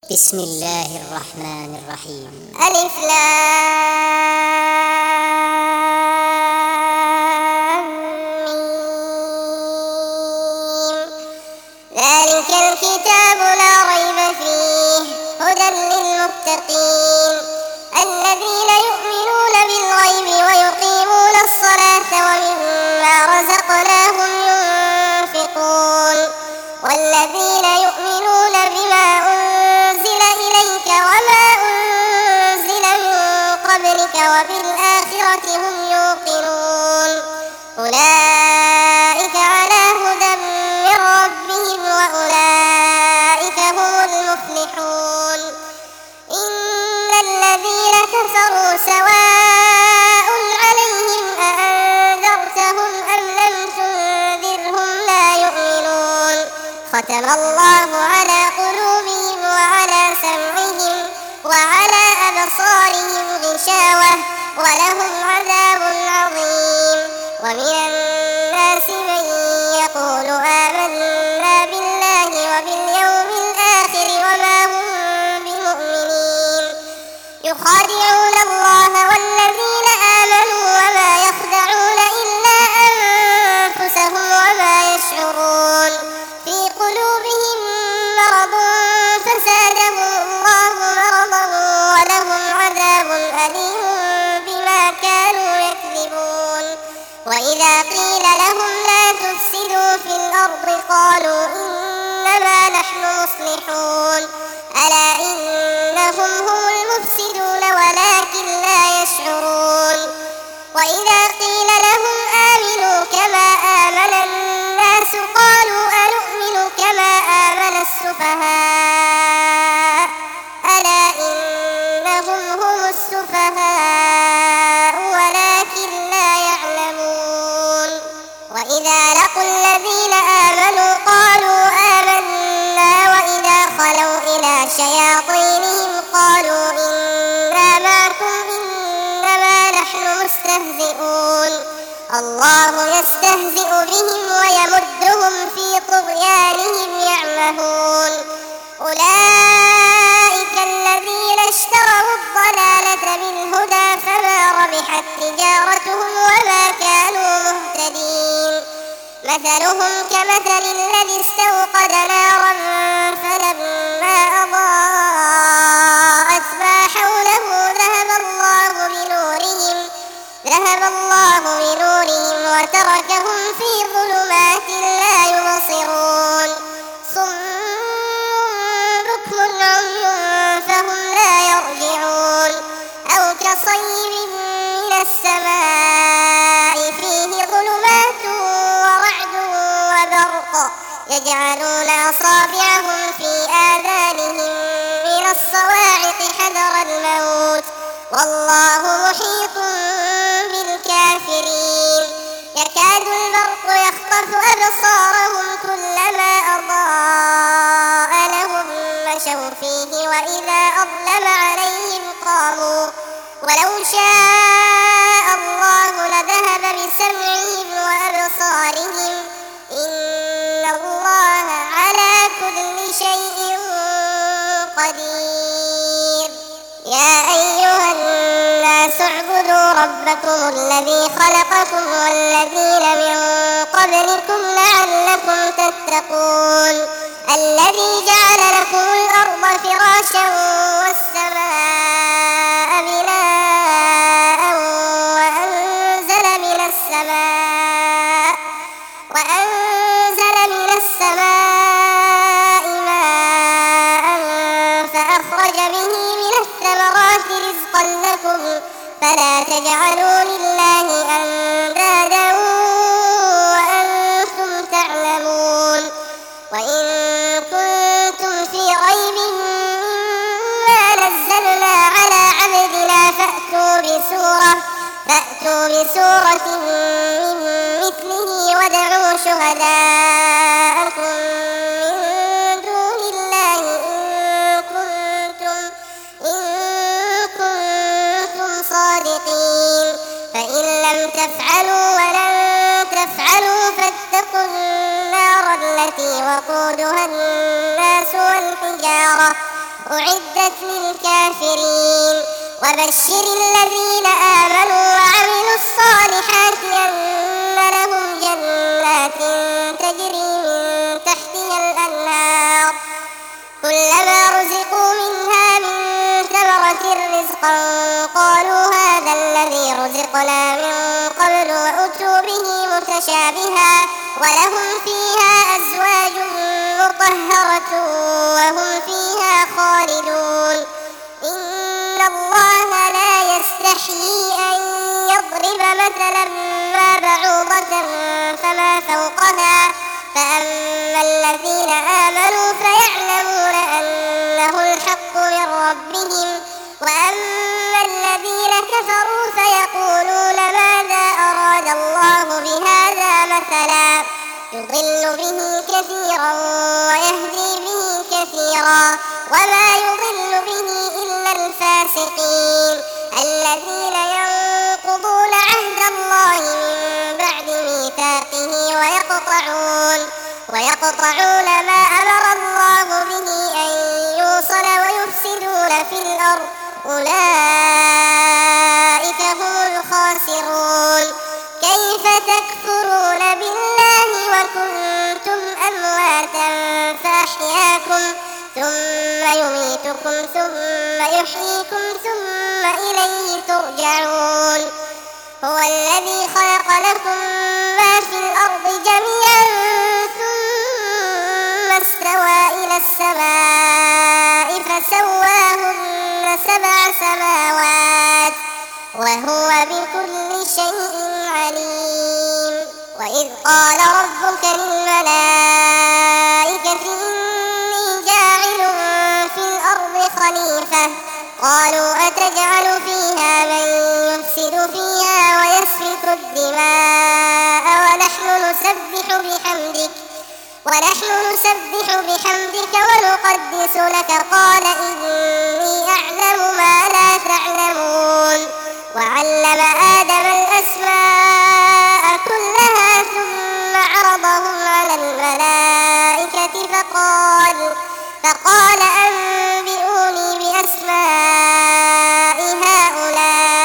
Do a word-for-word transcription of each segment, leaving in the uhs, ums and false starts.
بسم الله الرحمن الرحيم. ألف لام ميم. ذلك الكتاب لا ريب فيه هدى للمتقين الذين يؤمنون بالغيب ويقيمون الصلاة ومما رزقناهم ينفقون والذين يؤمنون بما أنزل إليك وما أنزل من قبلك وبالآخرة هم يوقنون أولئك على هدى من ربهم وأولئك هم المفلحون. إن الذين كفروا سواء عليهم أأنذرتهم أم لم تنذرهم لا يؤمنون ختم الله على قلوبهم وعلى سمعهم وعلى أبصارهم غشاوة ولهم عذاب عظيم. ومن الناس من يقول آمنا بالله وباليوم الآخر وما هم بمؤمنين يخادعون الله والذين آمنوا وما يخدعون إلا أنفسهم وما يشعرون. في قلوبهم مرض فزادهم الله مرضا ولهم عذاب أليم بما كانوا يكذبون. وإذا قيل لهم لا تفسدوا في الأرض قالوا إنما نحن مصلحون ألا إنهم هم المفسدون ولكن لا يشعرون. وإذا قيل لهم آمنوا كما آمن الناس قالوا أنؤمن كما آمن السفهاء ألا إنهم هم السفهاء ولكن لا يعلمون. وإذا لقوا الذين آمنوا قالوا آمنا وإذا خلوا إلى شياطينهم قالوا إنا معكم إنما نحن مستهزئون الله يستهزئ بهم ويمدهم في طغيانهم يعمهون. أولئك الذين اشتروا الضلالة بالهدى فما ربحت تجارتهم وما كانوا مهتدين. مثلهم كمثل الذي استوقد نارا فلما أضاءت ما حوله ذهب الله بنورهم ذهب الله بنورهم وتركهم في ظلمات لا يبصرون صم بكم عمي فهم لا يرجعون. أو كصيب من السماء فيه ظلمات ورعد وبرق يجعلون أصابعهم في آذانهم من الصواعق حذر الموت والله محيط بالكافرين. يكاد البرق يخطف أبصارهم كلما أضاء لهم مشوا فيه وإذا أظلم عليهم قاموا ولو شاء الله لذهب بسمعهم وأبصارهم إن الله على كل شيء قدير. يا أيها الناس اعبدوا ربكم الذي خلقكم والذين من قبلكم لعلكم تتقون الذي جعل لكم الأرض فراشا والسماء بناء وأنزل من السماء وأنزل من السماء ماء فأخرج به من الثمرات رزقا لكم فلا تجعلوا لله أندادا وأنتم تعلمون. وإن كنتم في ريب مما نزلنا على عبدنا فأتوا بسورة فأتوا بسورة من مثله وادعوا شهداءكم من دون الله إن كنتم إن كنتم صادقين فإن لم تفعلوا ولن تفعلوا فاتقوا النار التي وقودها الناس والحجارة أعدت للكافرين وبشر الذين آمنوا وعملوا الصالحات أن لهم جنات تجري من تحتها الأنهار كلما رزقوا منها من ثمرة رزقا قالوا هذا الذي رزقنا من قبل وأتوا به متشابها ولهم فيها أزواج مطهرة وهم فيها خالدون إن الله لا يستحيي أن يضرب مثلا ما بعوضة فما فوقها فأما الذين آمنوا فيعلمون أنه الحق من ربهم وأما الذين كفروا فيقولون ماذا أراد الله بهذا مثلا يضل به كثيرا ويهدي به كثيرا وما يضل به إلا الفاسقين الذين ينقضون عهد الله من بعد ميثاقه ويقطعون ويقطعون ما أمر الله به أن يوصل ويفسدون في الأرض أولئك هم الخاسرون كيف تكفرون بالله وكنتم أمواتا فأحياكم ثم يميتكم ثم يحييكم ثم إليه ترجعون هو الذي خلق لكم ما في الأرض جميعا ثم استوى إلى السماء فسواهن سبع سماوات وهو بكل شيء عليم وإذ قال ربك للملائكة إني جاعل في الأرض خليفة قالوا أتجعل فيها من يفسد فيها ويسفك الدماء ونحن نسبح بحمدك ونحن نسبح بحمدك ونقدس لك قال إني أعلم ما لا تعلمون وعلم آدم الأسماء كلها ثم عرضهم على الملائكة فقال فقال أنبئوني بأسماء هؤلاء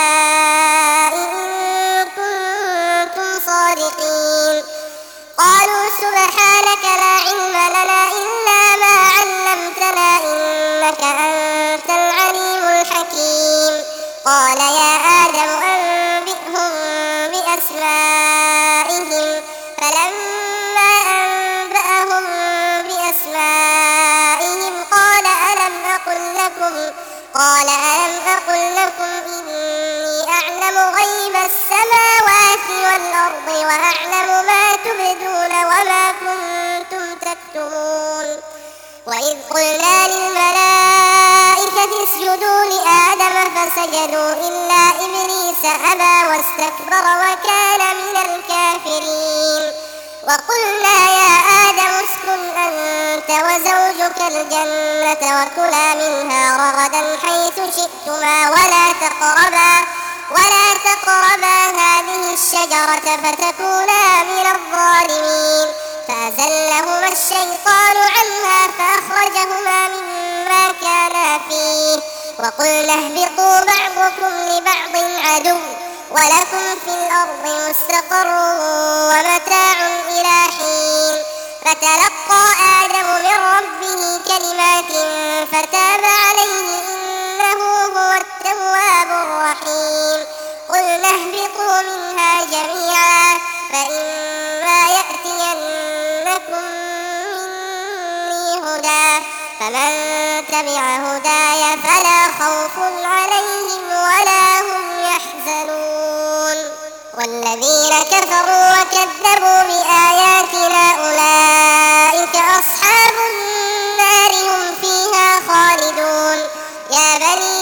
إن كنتم صادقين قالوا سبحانك لا علم لنا إلا ما علمتنا إنك أنت العليم الحكيم قال يا آدم أنبئهم بأسمائهم فلما أنبأهم بأسمائهم قال ألم أقل لكم قال ألم أقل لكم إني أعلم غيب السماوات والأرض وأعلم ما تبدون وما كنتم تكتمون وإذ قلنا للملائكة اسجدوا لآدم فسجدوا إلا إبليس أبى واستكبر وكان من الكافرين وقلنا يا آدم اسكن أنت وزوجك الجنة وكلا منها رغدا حيث شئتما ولا تقربا ولا تقربا هذه الشجرة فتكونا من الظالمين فأزلهما الشيطان عنها فأخرجهما مما كانا فيه وقلنا اهبطوا بعضكم لبعض عدو ولكم في الأرض مستقر ومتاع إلى حين فتلقى آدم من ربه كلمات فتاب عليه إنه هو التواب الرحيم قلنا اهبطوا منها جميعا فإما يأتينكم مني هدى فمن تبع هداي فلا خوف عليهم ولا هم يحزنون والذين كفروا وكذبوا بآياتنا أولئك أصحاب النار هم فيها خالدون يا بني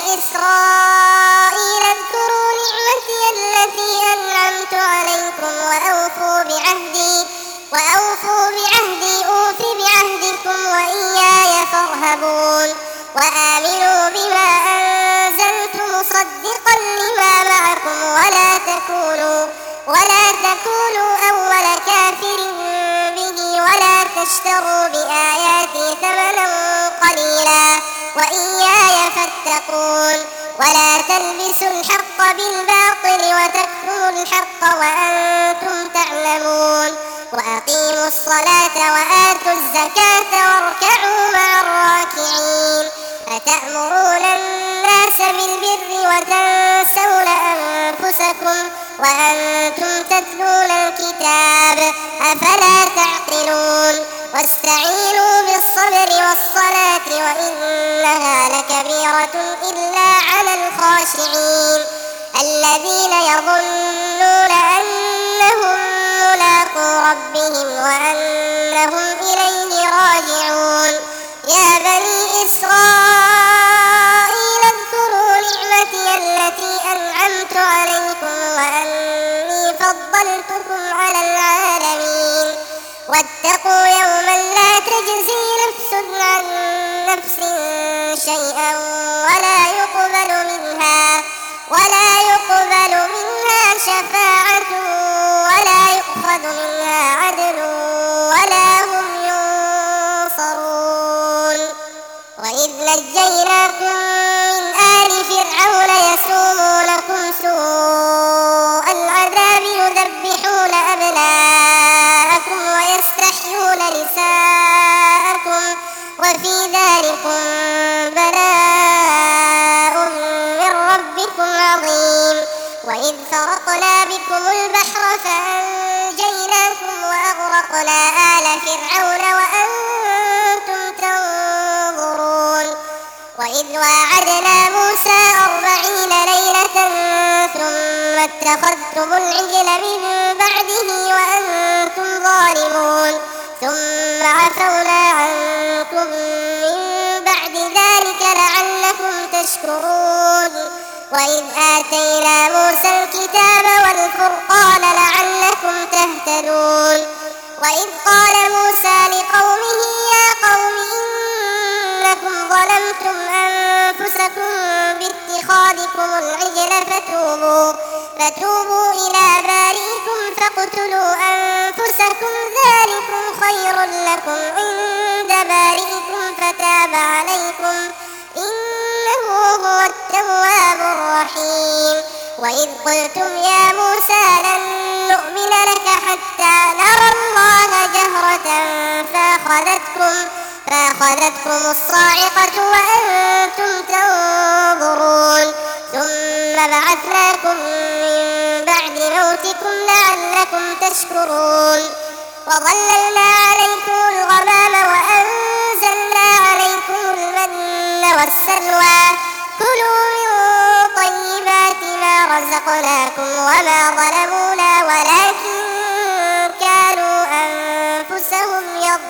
إسرائيل اذكروا نعمتي التي أنعمت عليكم وأوفوا بعهدي وأوفوا بعهدي أوف بعهدكم وإياي فارهبون وآمنوا بما أنزلت مصدقا لما معكم ولا تكونوا ولا تكونوا أول كافر به ولا تشتروا بآياتي ثمنا قليلا وإياي فاتقون ولا تلبسوا الحق بالباطل وتكتموا الحق وأنتم تعلمون وأقيموا الصلاة وآتوا الزكاة واركعوا مع الراكعين أتأمرون الناس بالبر وتنسون أنفسكم وأنتم تتلون الكتاب أفلا تعقلون واستعينوا بالصبر والصلاة وإنها لكبيرة إلا على الخاشعين الذين يظنون أنهم ملاقو ربهم وأنهم إليه راجعون يا بني إسرائيل اذكروا نعمتي التي أنعمت عليكم وأني فضلتكم على العالمين واتقوا يوما لا تجزي نفس عن نفس شيئا ولا يقبل منها ولا يقبل منها شفاعة ولا يؤخذ منها عدل ولا هم ينصرون وإذ نجيناكم من آل فرعون يسومونكم سوء العذاب يذبحون أبناءكم ويستحيون نساءكم وفي ذلكم بلاء من ربكم عظيم وإذ فرقنا بكم البحر فأنجيناكم وأغرقنا آل فرعون وأنتم تنظرون وإذ واعدنا موسى أربعين ليلة ثم اتخذتم العجل من بعده وأنتم ظالمون ثم عفونا عنكم من بعد ذلك لعلكم تشكرون وإذ آتينا موسى الكتاب والفرقان لعلكم تهتدون وإذ قال موسى لقومه يا قوم إنكم ظلمتم أنفسكم باتخاذكم العجل فتوبوا فتوبوا إلى بارئكم فاقتلوا أنفسكم ذلكم خير لكم عند بارئكم فتاب عليكم إنه هو التواب الرحيم وإذ قلتم يا موسى لن نؤمن لك حتى نرى الله جهرة فأخذتكم فأخذتكم الصاعقة وأنتم تنظرون ثم بعثناكم من بعد موتكم لعلكم تشكرون وظللنا عليكم الغمام وأنزلنا عليكم المن والسلوى كلوا من طيبات ما رزقناكم وما ظلمونا ولكن كانوا أنفسهم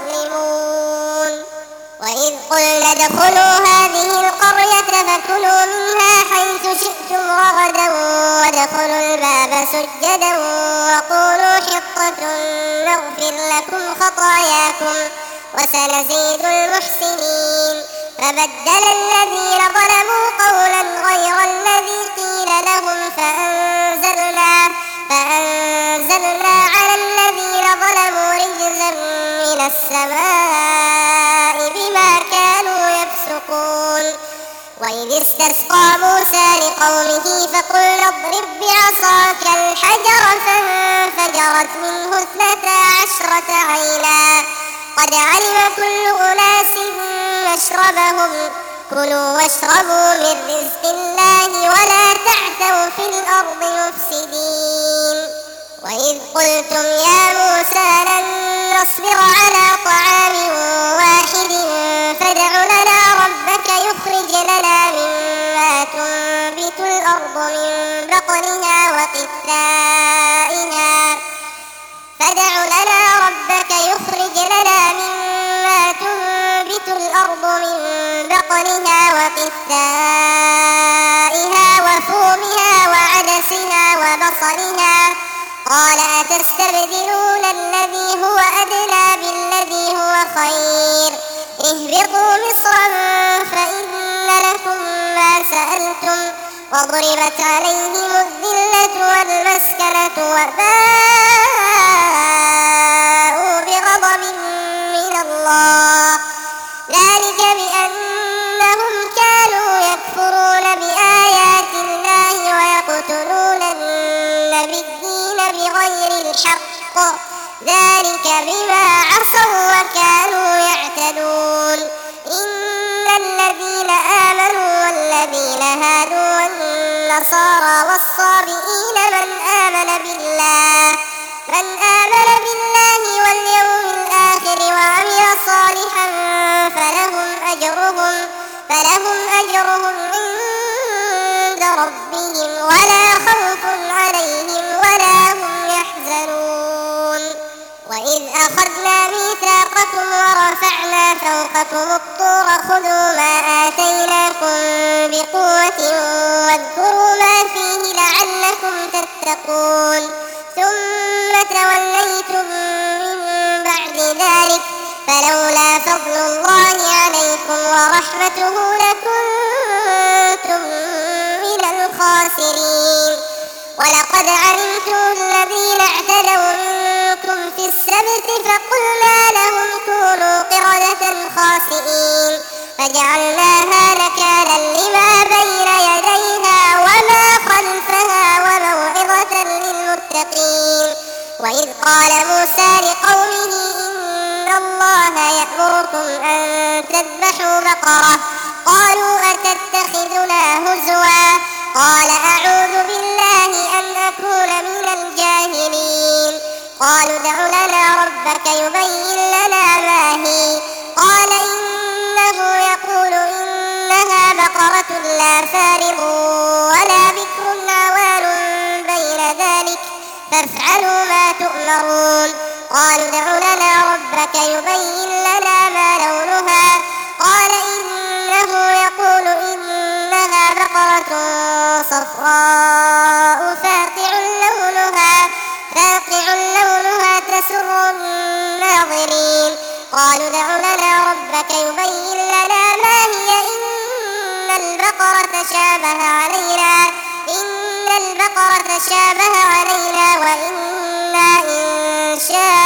يظلمون وإذ قلنا ادخلوا هذه القرية فكلوا منها حيث شئتم رغدا وادخلوا الباب سجدا وقولوا حطة نغفر لكم خطاياكم وسنزيد المحسنين فبدل الذين ظلموا قولا غير الذي قيل لهم فأنزلنا فأنزلنا على الذين ظلموا رجزا من السماء بما كانوا يفسقون وإذ استسقى موسى لقومه فقلنا اضرب بعصاك الحجر فانفجرت منه اثنتا عشرة عينا قد علم كل أناس مشربهم كلوا واشربوا من رزق الله ولا تعثوا في الأرض مفسدين وإذ قلتم يا موسى لن نصبر على طعام واحد فادع لنا ربك يخرج لنا مما تنبت الأرض من بقلها وقثائها فادع لنا ربك يخرج لنا مما تنبت الأرض من بقلها وقثائها وفومها وعدسها وبصلها قال أتستبدلون الذي هو أدنى بالذي هو خير اهبطوا مصرا فإن لكم ما سألتم وضربت عليهم الذلة والمسكنة وباءوا بغضب من الله ذلك بأنهم والذين هادوا والنصارى والصابئين من آمن بالله من آمن بالله واليوم الآخر وعمل صالحا فلهم أجرهم فلهم أجرهم عند ربهم ولا خوف عليهم ولا هم يحزنون. وإذ أخذنا ميثاقكم ورفعنا فوقكم الطور خذوا ما آتيناكم بقوة واذكروا ما فيه لعلكم تتقون ثم توليتم من بعد ذلك فلولا فضل الله عليكم ورحمته لكنتم من الخاسرين. ولقد علمتم الذين اعتدوا منكم في السبت فقلنا لهم كونوا قردة خاسئين فجعلناها نكالا لما بين يديها وما خلفها وموعظة للمتقين. وإذ قال موسى لقومه إن الله يأمركم أن تذبحوا بقرة قالوا أتتخذنا هزوا قال أعوذ بالله أن أكون من الجاهلين. قالوا ادع لنا ربك يبين لنا ما هي قال إنه يقول إنها بقرة لا فارض ولا بكر عوان بين ذلك فافعلوا ما تؤمرون. قالوا ادع لنا ربك يبين لنا ما لونها قال إنه يقول إنها بقرة صفراء فاقع لونها فاقع لونها تسر الناظرين. قالوا ادع لنا ربك يبين لنا ما هي إن البقرة شابه علينا إن البقرة شابه علينا وإنا إن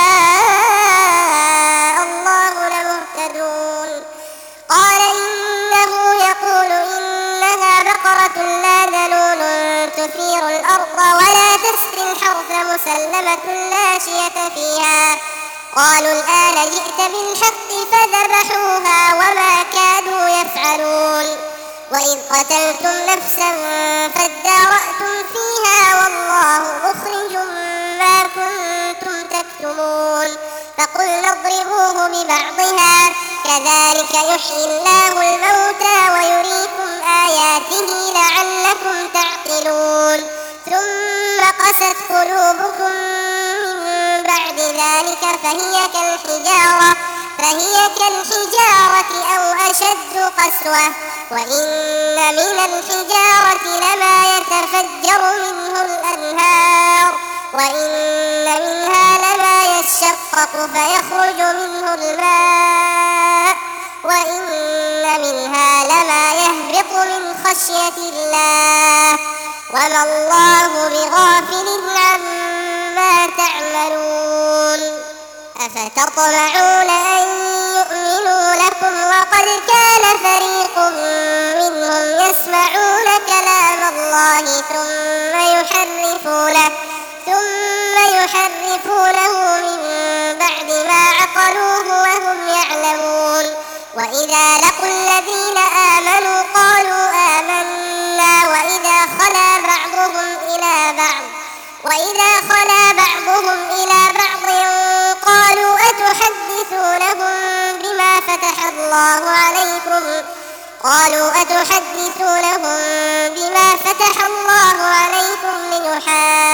شاء الله لمهتدون. قال إنه يقول إنها بقرة لا ذلول تثير الأرض ولا تسقي الحرث مسلمة لا شية فيها. قالوا الآن جئت بالحق فذبحوها وما كادوا يفعلون. وإذ قتلتم نفسا فادارأتم فيها والله مخرج ما كنتم تكتمون فقلنا اضربوه ببعضها كذلك يحيي الله الموتى ويريكم آياته لعلكم تعقلون. ثم قست قلوبكم من بعد ذلك فهي كالحجارة فهي كالحجارة أو أشد قسوة وإن من الحجارة لما يتفجر منه الأنهار وإن منها لما يشقق فيخرج منه الماء وإن منها لما يهبط من خشية الله وما الله بغافل عما تعملون. أفتطمعون أن يؤمنوا لكم وقد كان فريق منهم يسمعون كلام الله ثم يحرفونه ثم يحرفونه من بعد ما عقلوه وهم يعلمون. وإذا لقوا الذين آمنوا قالوا آمنا وإذا خلا بعضهم إلى بعض وإذا خلا بعضهم إلى بعض قالوا أتحدثونهم بما فتح الله عليكم قالوا أتحدثونهم بما فتح الله عليكم ليحاجوكم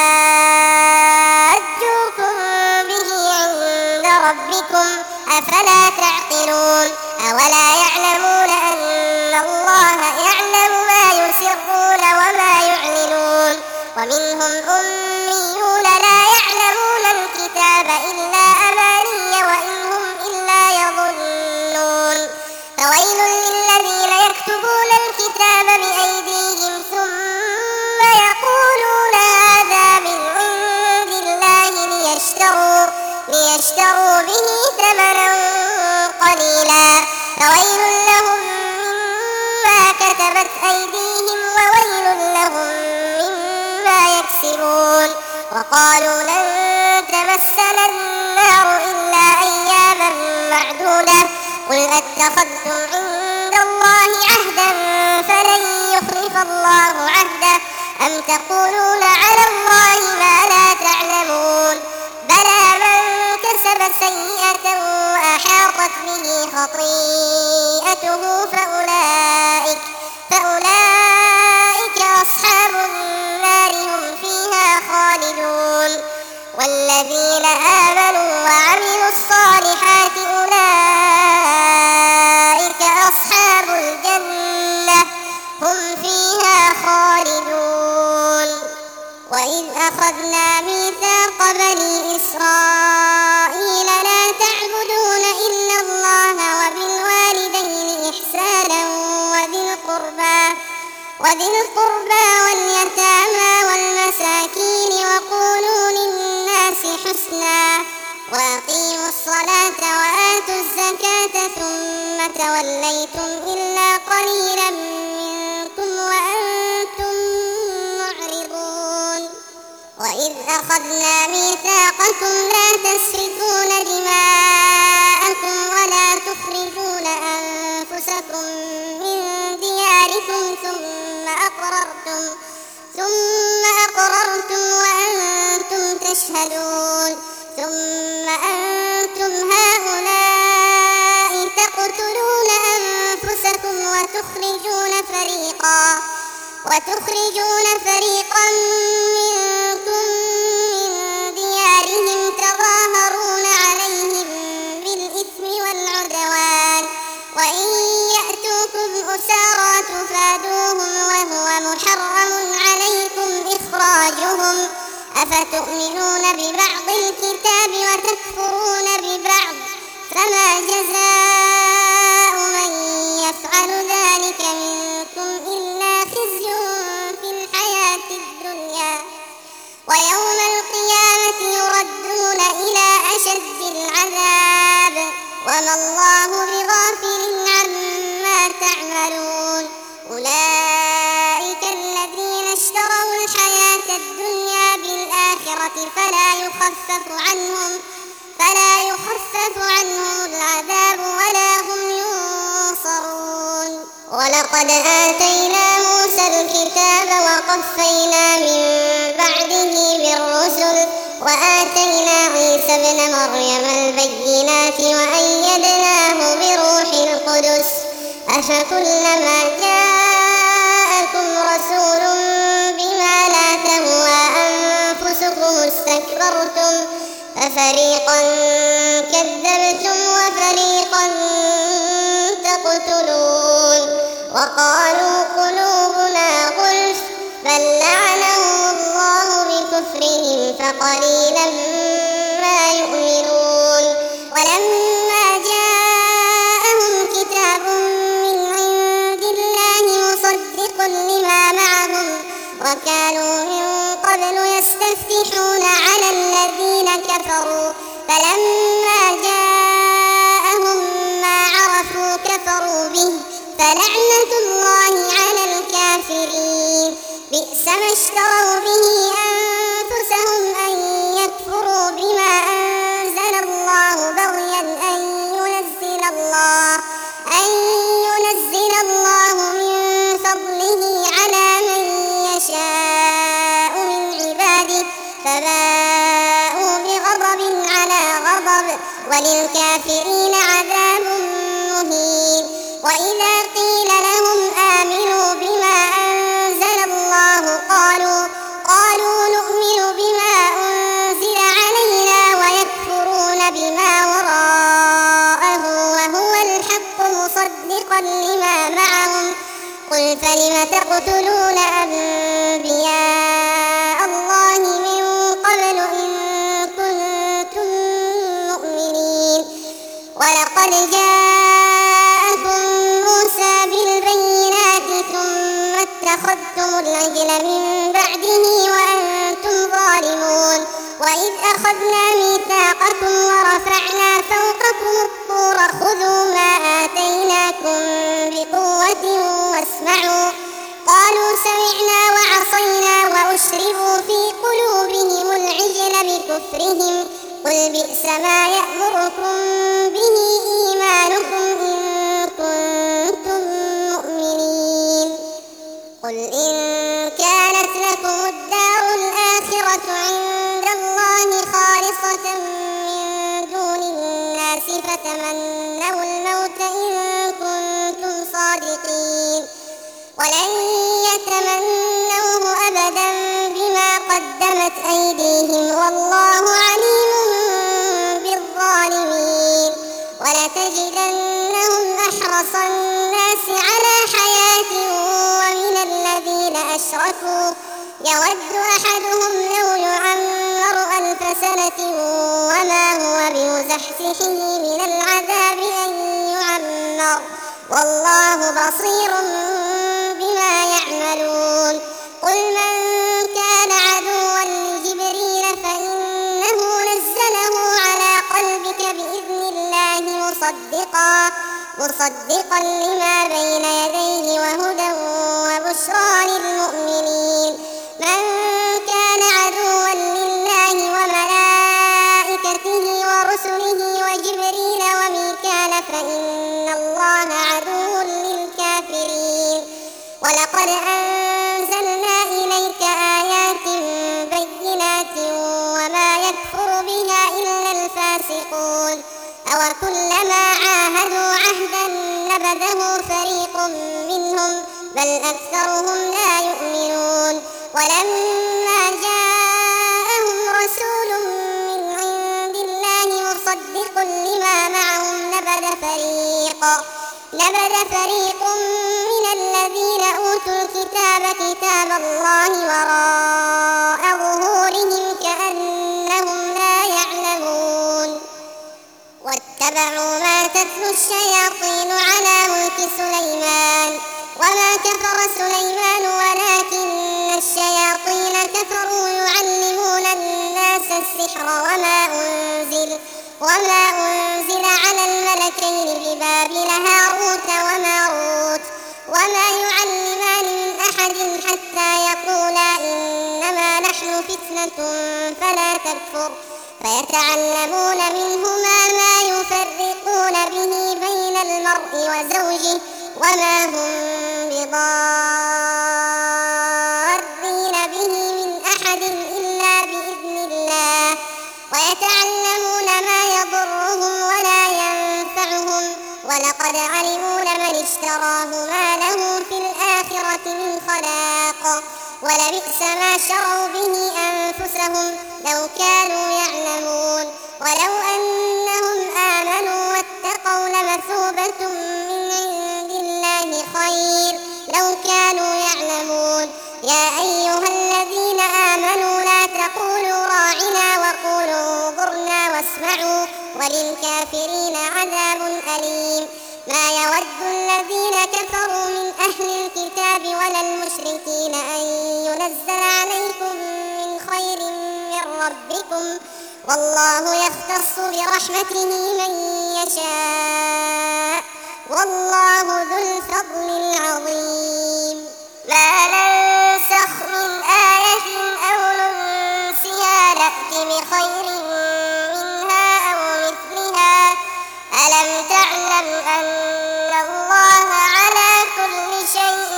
به عند ربكم أفلا تعقلون. أولا يعلمون أن الله يعلم ما يسرون وما يعلنون. ومنهم أميون لا يعلمون الكتاب إلا أماني وإن هم إلا يظنون. فويل للذين يكتبون الكتاب بأيديهم ثم يقولون هذا من عند الله ليشتروا, ليشتروا به ثمنا قليلا فويل لهم مما كتبت أيديهم وويل لهم مما يكسبون. وقالوا لن تمسنا النار إلا أياما معدودة قل أتخذتم عند الله عهدا فلن سيئة وأحاطت به خطيئته فأولئك, فأولئك أصحاب النار هم فيها خالدون. والذين آمنوا وعملوا الصالحات أولئك أصحاب الجنة هم فيها خالدون. وإذ أخذنا ميثاق بني إسرائيل لا تعبدون إلا الله وبالوالدين إحسانا وذي القربى, وذي القربى واليتامى والمساكين وقولوا للناس حسنا وأقيموا الصلاة وآتوا الزكاة ثم توليتم إلا قليلا منكم وأنتم معرضون. وإذ أخذنا ميثاقكم لا تسفكون دماءكم ولا تخرجون أنفسكم من دياركم ثم أقررتم, ثم أقررتم وأنتم تشهدون. ثم أنتم هؤلاء تقتلون أنفسكم وتخرجون فريقا, وتخرجون فريقا منكم من ديارهم تظاهرون عليهم بالإثم والعدوان وإن يأتوكم أسارى تفادوهم وهو محرم عليكم إخراجهم. أفتؤمنون ببعض الكتاب وتكفرون ببعض فما جزاء من يفعل ذلك منكم إلا خزي في الحياة الدنيا ويوم القيامة يردون إلى أشد العذاب وما الله بغافل عما تعملون. أولئك الذين اشتروا الحياة الدنيا بالآخرة فلا يخفف عنهم, فلا يخفف عنهم العذاب ولا هم ينصرون. ولقد آتينا موسى الكتاب وقفينا من بعده بالرسل وآتينا عيسى ابن مريم البينات وأيدناه بروح القدس. أفكلما جاءكم رسول بما لا تهوى أنفسكم استكبرتم ففريقا كذبتم وفريقا تقتلون. وقالوا قلوبنا غلف بل لعنهم الله بكفرهم فقليلا ما يؤمنون. ولما جاءهم كتاب من عند الله مصدق لما معهم وكانوا من قبل يستفتحون على الذين كفروا فلما جاءهم ما عرفوا كفروا به فلعنة الله على الكافرين. بئس ما اشتروا به أنفسهم أن يكفروا بما أنزل الله بغيا أن ينزل الله, أن ينزل الله من فضله على من يشاء من عباده فباءوا بغضب على غضب وللكافرين عذاب مهين. وإذا قيل لهم آمنوا بما أنزل الله قالوا, قالوا نؤمن بما أنزل علينا ويكفرون بما وراءه وهو الحق مصدقا لما معهم. قل فلم تقتلون أنبياء الله من قبل إن كنتم مؤمنين. ولقد جاءكم موسى بالبينات ثم اتخذتم العجل من بعده وأنتم ظالمون. وإذ أخذنا ميثاقكم ورفعنا فوقكم الطور خذوا ما آتيناكم بقوة واسمعوا. قالوا سمعنا وعصينا وأشربوا في قلوبهم العجل بكفرهم. قل بئس ما يأمركم به إيمانكم إن كنتم مؤمنين. قل إن كانت لكم الدار الآخرة عند الله خالصة من دون أيديهم والله عليم بالظالمين. ولتجدنهم أحرص الناس على حياة ومن الذين أشركوا يود أحدهم لو يعمر ألف سنة وما هو بمزحزحه من العذاب أن يعمر والله بصير بما يعملون. قل من كان عدوا لجبريل فإنه نزله على قلبك بإذن الله مصدقا مصدقا لما بين يديه وهدى وبشرى للمؤمنين. من كان عدوا لله وملائكته ورسله وجبريل وميكال فإن الله عدو للكافرين. ولقد أنزلنا إليك آيات بينات وما يكفر بها إلا الفاسقون. أوكلما عاهدوا عهدا نبذه فريق منهم بل أكثرهم لا يؤمنون. ولما جاءهم رسول من عند الله مصدق لما معهم نبذ فريق نبذ فريق من الذين أوتوا الكتاب كتاب الله وراء ظهورهم كأنهم لا يعلمون. واتبعوا ما تتلو الشياطين على ملك سليمان وما كفر سليمان ولكن الشياطين كفروا يعلمون الناس السحر وما أنزل وما أنزل على الملكين ببابل هاروت وماروت وما يعلمان من أحد حتى يقولا إنما نحن فتنة فلا تكفر فيتعلمون منهما ما يفرقون به بين المرء وزوجه وما هم بضارين به من أحد إلا بإذن الله ويتعلمون ما يضرهم ولا ينفعهم ولقد علموا لمن اشتراه ما له في الآخرة من خلاق ولبئس ما شروا به أنفسهم لو كانوا يعلمون. ولو أنهم آمنوا واتقوا لمثوبة من عند الله خير لو كانوا يعلمون. يا أيها الذين آمنوا لا تقولوا راعنا وقولوا انظرنا واسمعوا وللكافرين عذاب أليم. ما يود الذين كفروا من أهل الكتاب ولا المشركين أن ينزل عليكم من خير من ربكم والله يختص برحمته من يشاء والله ذو الفضل العظيم. ما ننسخ من آية أو ننسها نأت بخير منها أو مثلها ألم تعلم أن الله على كل شيء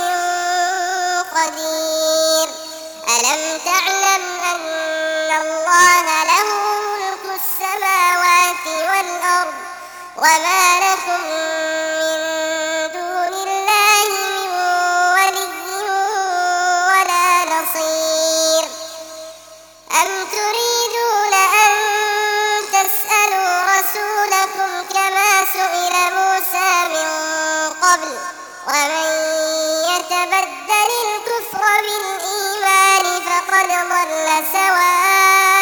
قدير ألم تعلم أن الله له ملك السماوات والأرض وما لكم من دون الله من ولي ولا نصير. أم تريدون أن تسألوا رسولكم كما سئل موسى من قبل ومن يتبدل الكفر بالإيمان فقد ضل سواء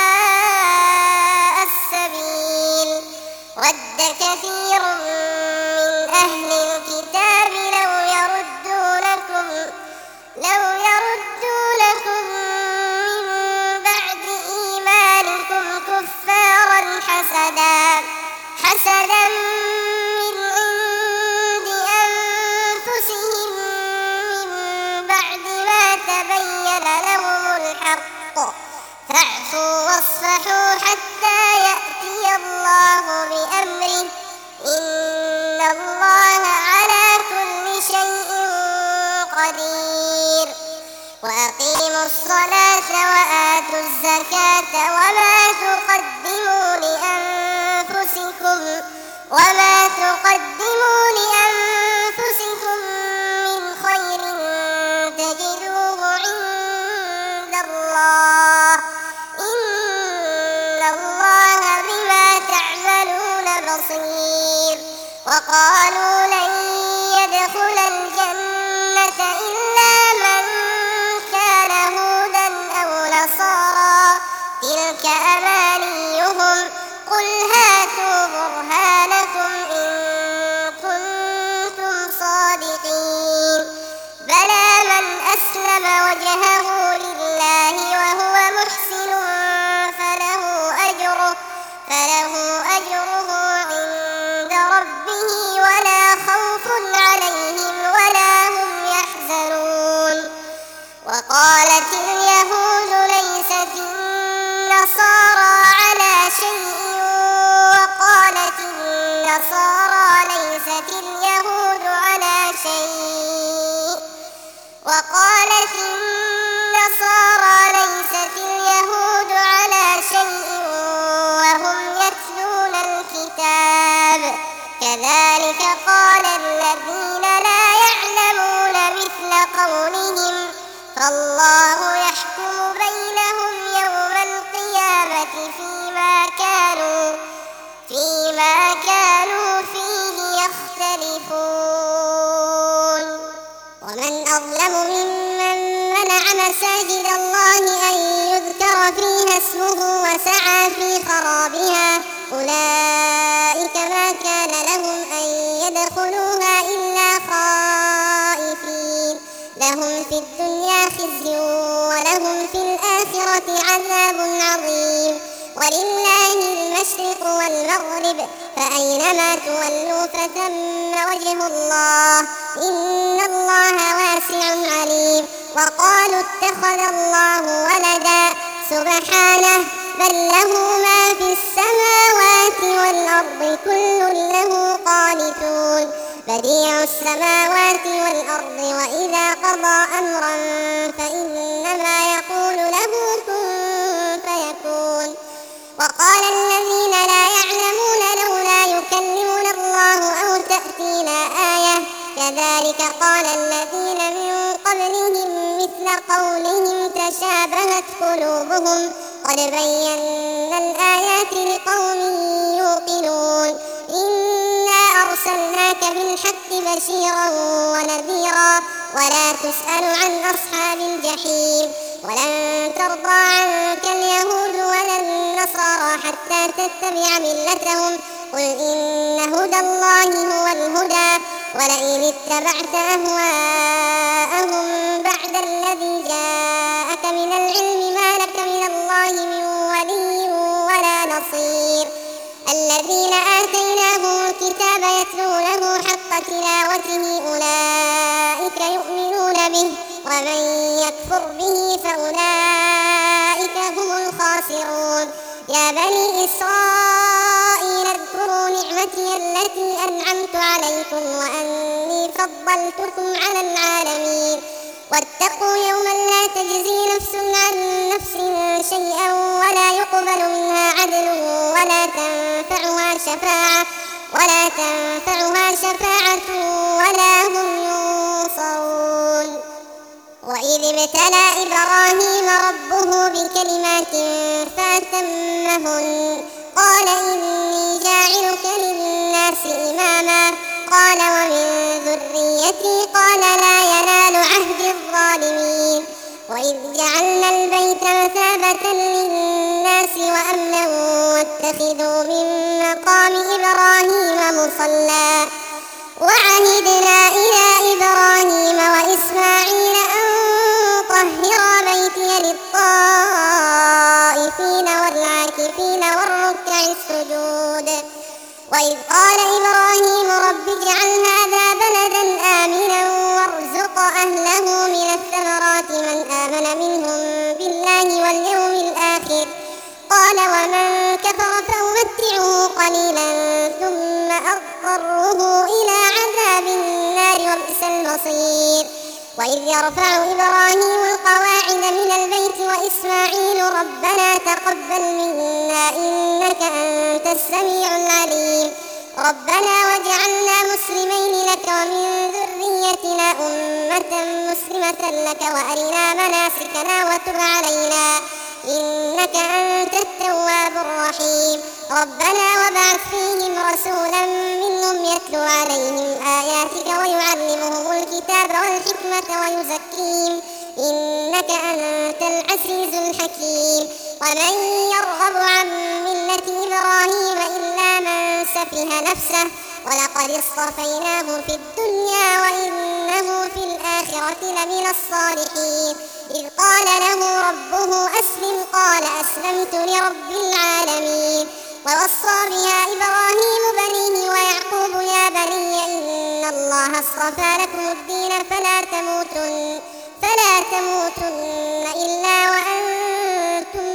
السبيل. ود كثير من أهل الكتاب لو يردونكم لو يردونكم من بعد إيمانكم كفارا حسدا حسدا من عند أنفسهم من بعد ما تبين لهم الحق فاعفوا واصفحوا حتى يأتي الله بأمره إن الله على كل شيء قدير. وأقيموا الصلاة وآتوا الزكاة وما تقدموا لأنفسكم وما تقدموا لأنفسكم من خير تجدوه عند الله بصير. وقالوا لن يدخل الجنة إلا من كان هودا أو نصارى تلك أمانيهم قل هاتوا برهانكم إن كنتم صادقين. بلى من أسلم وجهه لله وهو محسن فله أجره فله أجره عند ربه ولا خوف عليهم ولا هم يحزنون. وقالت اليهود ليست النصارى على شيء وقالت النصارى ليست اليهود على شيء وقالت النصارى ليست اليهود على شيء وهم يتلون الكتاب كذلك قال الذين لا يعلمون مثل قولهم فالله يحكم بينهم يوم القيامة فيما كانوا فيما كانوا فيه يختلفون. ومن أظلم ممن منع مساجد الله أن يذكر فيها اسمه وسعى في خرابها أولئك ما كان لهم أن يدخلوها إلا خائفين لهم في الدنيا خزي ولهم في الآخرة عذاب عظيم. ولله المشرق والمغرب فأينما تولوا فثم وجه الله إن الله واسع عليم. وقالوا اتخذ الله ولدا سبحانه بل له ما في السماوات والأرض كل له قانتون. بديع السماوات والأرض وإذا قضى أمرا فإنما يقول له كن فيكون. وقال الذين لا يعلمون لولا يكلمنا الله أو تأتينا آية كذلك قال الذين من قبلهم مثل قولهم تشابهت قلوبهم قد بينا الآيات لقوم يوقنون. إنا أرسلناك بالحق بشيرا ونذيرا ولا تسأل عن أصحاب الجحيم. ولن ترضى عنك اليهود ولا النصارى حتى تتبع ملتهم قل إن هدى الله هو الهدى ولئن اتبعت أهواءهم بعد الذي جاءك من العلم ما لك من الله من ولي ولا نصير. الذين آتيناهم الكتاب يتلونه حق تلاوته أولئك يؤمنون به ومن يكفر به فأولئك هم الخاسرون. يا بني إسرائيل اذكروا نعمتي التي أنعمت عليكم وأني فضلتكم على العالمين. واتقوا يوما لا تجزي نفس عن نفس شيئا ولا يقبل منها عدل ولا تنفعها شفاعة ولا تنفعها شفاعة ولا هم ينصرون. وإذ ابتلى إبراهيم ربه بكلمات فأتمهن قال إني جاعلك للناس إماما قال ومن ذريتي قال لا ينال عهد الظالمين. وإذ جعلنا البيت مثابة للناس وأمنا واتخذوا من مقام إبراهيم مصلى وعهدنا إلى إبراهيم وإسماعيل أن طهرا بيتي للطائفين والعاكفين والركع السجود. وإذ قال إبراهيم رب اجعل هذا بلدا آمنا وارزق أهله من الثمرات من آمن منهم بالله واليوم الآخر قال ومن كفر فأمتعه قليلا ثم أضطره إلى عذاب النار وبئس المصير. وإذ يرفع إبراهيم القواعد من البيت وإسماعيل ربنا تقبل منا إنك أنت السميع العليم ربنا واجعلنا مسلمين لك ومن ذريتنا أمة مسلمة لك وأرنا مناسكنا وتب علينا إنك أنت التواب الرحيم. ربنا وابعث فيهم رسولا منهم يتلو عليهم آياتك ويعلمهم الكتاب والحكمة ويزكيهم إنك أنت العزيز الحكيم. ومن يرغب عن ملة إبراهيم إلا من سفه نفسه ولقد اصطفيناه في الدنيا وإنه في الآخرة لمن الصالحين. إذ قال له ربه أسلم قال أسلمت لرب العالمين. ووصى بها إبراهيم بنيه ويعقوب يا بني إن الله اصطفى لكم الدين فلا تموتن فلا تموتن إلا وأنتم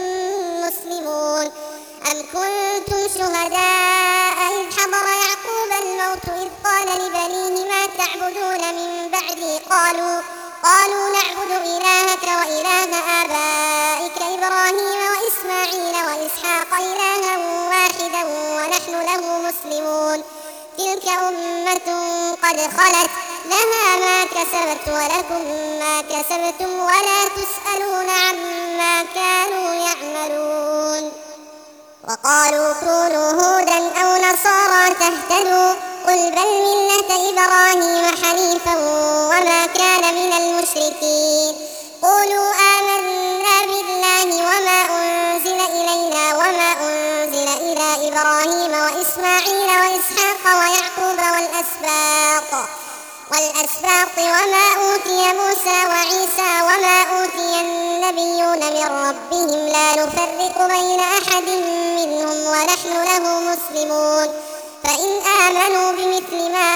مسلمون. أم كنتم شهداء إذ حضر يعقوب الموت إذ قال لبنيه ما تعبدون من بعدي قالوا قالوا نعبد إلهك وإله آبائك إبراهيم وإسماعيل وإسحاق إلها واحدا ونحن له مسلمون. تلك أمة قد خلت لها ما كسبت ولكم ما كسبتم ولا تسألون عما كانوا يعملون. وقالوا كونوا هودا أو نصارى تهتدوا قل بل ملة إبراهيم حنيفا وما كان من المشركين. قولوا آمنا بالله وما أنزل إلينا وما أنزل إلى إبراهيم وإسماعيل وإسحاق ويعقوب والأسباط والأسباط وما أوتي موسى وعيسى وما أوتي النبيون من ربهم لا نفرق بين أحد منهم ونحن له مسلمون. فإن آمنوا بمثل ما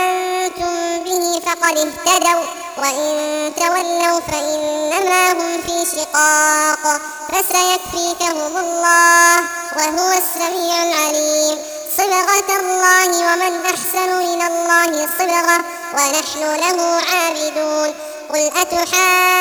آمنتم به فقد اهتدوا وإن تولوا فإنما هم في شقاق فسيكفيكهم الله وهو السميع العليم. صبغة الله ومن أحسن من الله صبغة ونحن له عابدون. قل أتحاجوننا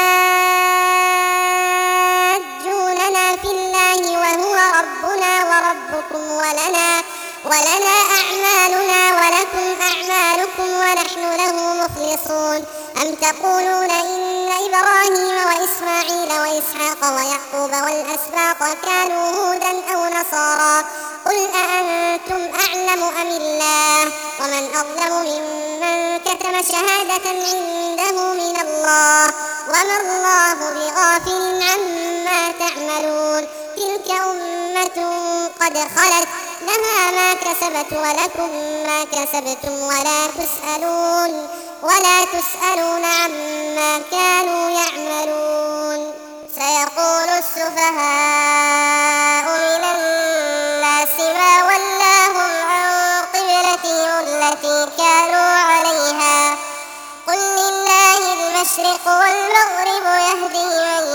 في الله وهو ربنا وربكم ولنا ولنا أعمالنا ولكم أعمالكم ونحن له مخلصون. أم تقولون إن إبراهيم وإسماعيل وإسحاق ويعقوب والأسباط كانوا هودا أو نصارى قل أأنتم أعلم أم الله ومن أظلم ممن كتم شهادة عنده من الله وما الله بغافل عما تعملون. تلك أمة قد خلت لها ما كسبت ولكم ما كسبتم ولا تسألون ولا تسألون عما كانوا يعملون. سيقول السفهاء من الناس ما ولاهم عن قبلتهم التي كانوا عليها قل لله المشرق والمغرب يهدي من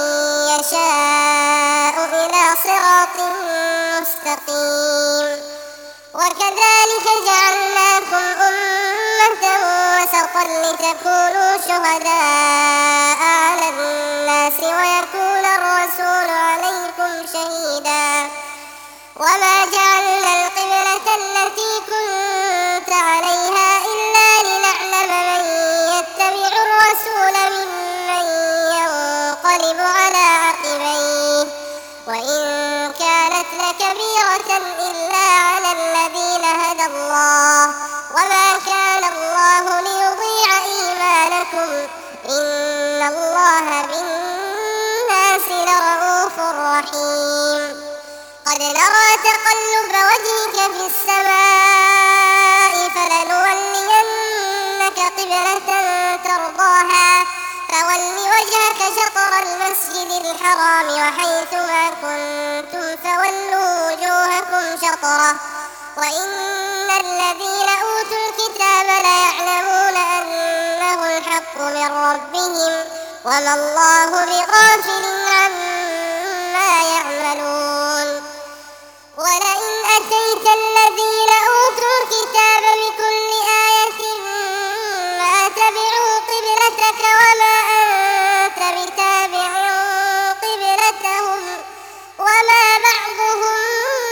يشاء إلى صراط مستقيم. وكذلك جعلناكم أمة وسطا لتكونوا شهداء على الناس ويكون الرسول عليكم شهيدا. وما جعلنا القبلة التي كنت عليها إلا لنعلم من يتبع الرسول ممن ينقلب على عقبيه وإن كانت لكبيرة إلا على الذين هدى الله وما كان الله ليضيع إيمانكم إن الله بالناس لرءوف رحيم. قد نرى تقلب وجهك في السماء فلنولينك قبلة ترضاها فول وجهك شطر المسجد الحرام وحيث ما كنتم فولوا وجوهكم شطره وإن الذين أوتوا الكتاب ليعلمون أنه الحق من ربهم وما الله بغافل عما يعملون. ولئن أتيت الذين أوتوا الكتاب بكل آية ما تبعوا قبلتك وما أنت بتابع قبلتهم وما بعضهم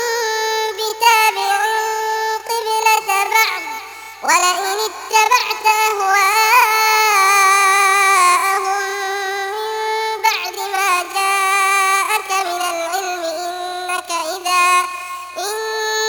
بتابع قبلة بعض ولئن اتبعت أهواءهم من بعد ما جاءك من العلم إنك إذا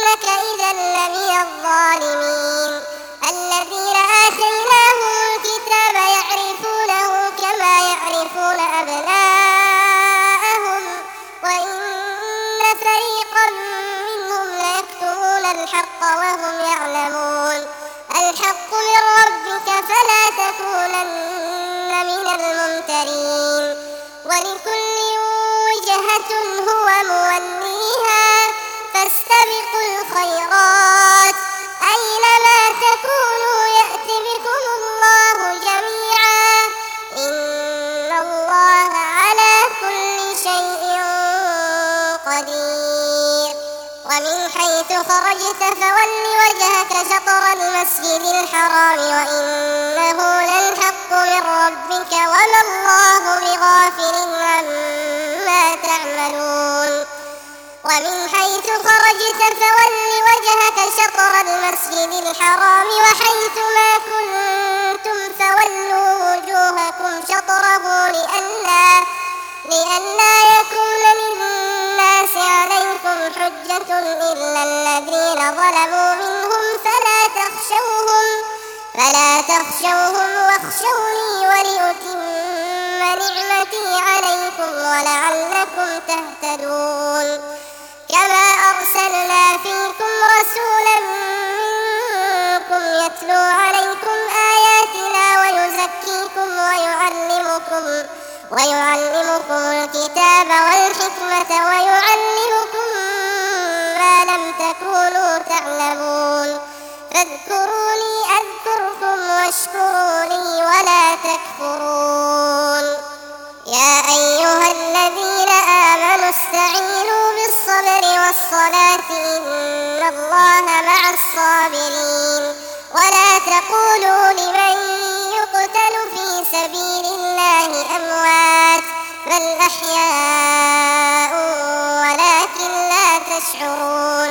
أبناءهم وإن فريقا منهم ليكتمون الحق وهم يعلمون الحق من ربك فلا تكونن من الممترين ولكل وجهة هو موليها فاستبقوا الخيرات أينما تكونوا يأت بكم الله جميعا إن الله على كل شيء قدير ومن حيث خرجت فول وجهك شطر المسجد الحرام وإنه للحق من ربك وما الله بغافل عما تعملون ومن حيث خرجت فول وجهك شطر المسجد الحرام وحيث ما كنتم فولوا وجوهكم شطره لئلا لئلا يكون للناس عليكم حجة إلا الذين ظلموا منهم فلا تخشوهم فلا تخشوهم واخشوني ولأتم نعمتي عليكم ولعلكم تهتدون كما أرسلنا فيكم رسولا منكم يتلو عليكم آياتنا ويزكيكم ويعلمكم ويعلمكم الكتاب والحكمة ويعلمكم ما لم تكونوا تعلمون فاذكروني أذكركم واشكروا لي ولا تكفرون يا أيها الذين آمنوا استعينوا بالصبر والصلاة إن الله مع الصابرين ولا تقولوا لمن يقتل في سبيل الله أموات بل أحياء ولكن لا تشعرون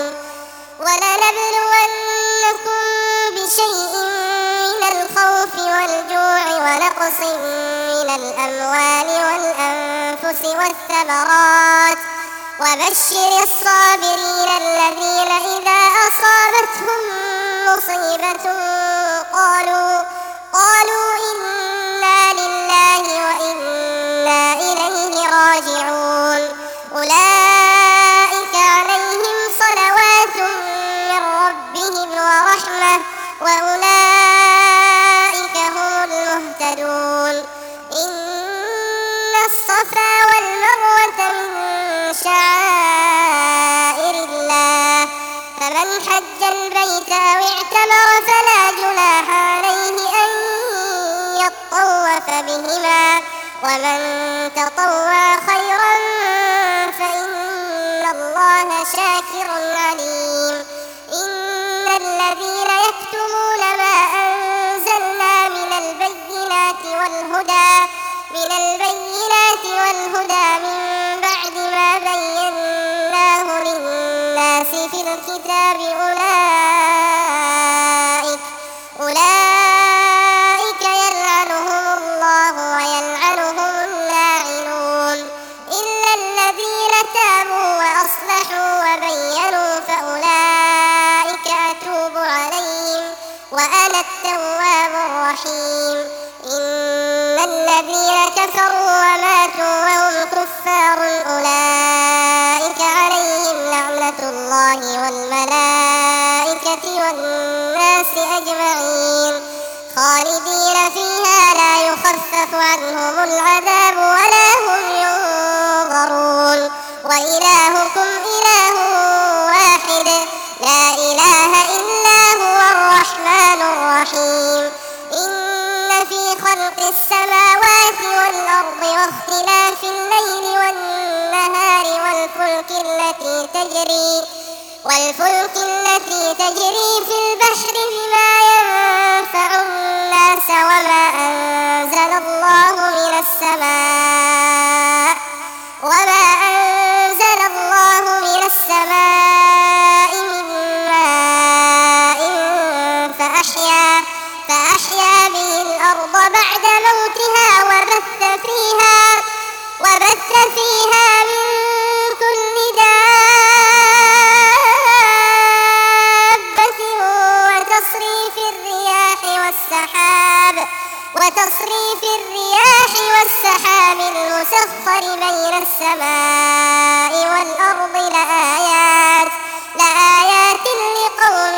ولنبلونكم بشيء من الخوف والجوع ونقص من الأموال والأنفس والثمرات وبشر الصابرين الذين إذا أصابتهم مصيبة قالوا قالوا إنا لله وإنا إليه راجعون أولئك عليهم صلوات من ربهم ورحمة وأولئك هم المهتدون إن الصفا والمروة من شعائر الله فمن حج البيت أو اعتمر فلا جناح عليه أن يطوف بهما ومن تطوع خيرا فإن الله شاكر عليم إن الذين يكتمون ما أنزلنا من البينات والهدى من البينات والهدى من بعد ما بيناه للناس في الكتاب أولئك أولئك يلعنهم الله ويلعنهم اللاعنون إلا الذين تابوا وأصلحوا وبينوا فأولئك أتوب عليهم وأنا التواب الرحيم إن الذين كفروا وماتوا وهم كفار أولئك عليهم لعنة الله والملائكة والناس أجمعين خالدين فيها لا يخفف عنهم العذاب ولا هم ينظرون وإلهكم إله واحد لا إله إلا هو الرحمن الرحيم إن في خلق السماوات والأرض واختلاف الليل والنهار والفلك التي تجري والفلك التي تجري في البحر بما ينفع الناس وما أنزل الله من السماء وما أنزل الله من السماء من ماء فأحيا فأحيا به الأرض بعد موتها وبث فيها وبث فيها من كل دابة وتصريف الرياح والسحاب وتصريف الرياح والسحاب المسخر والمسخر بين السماء والأرض لآيات لآيات لقوم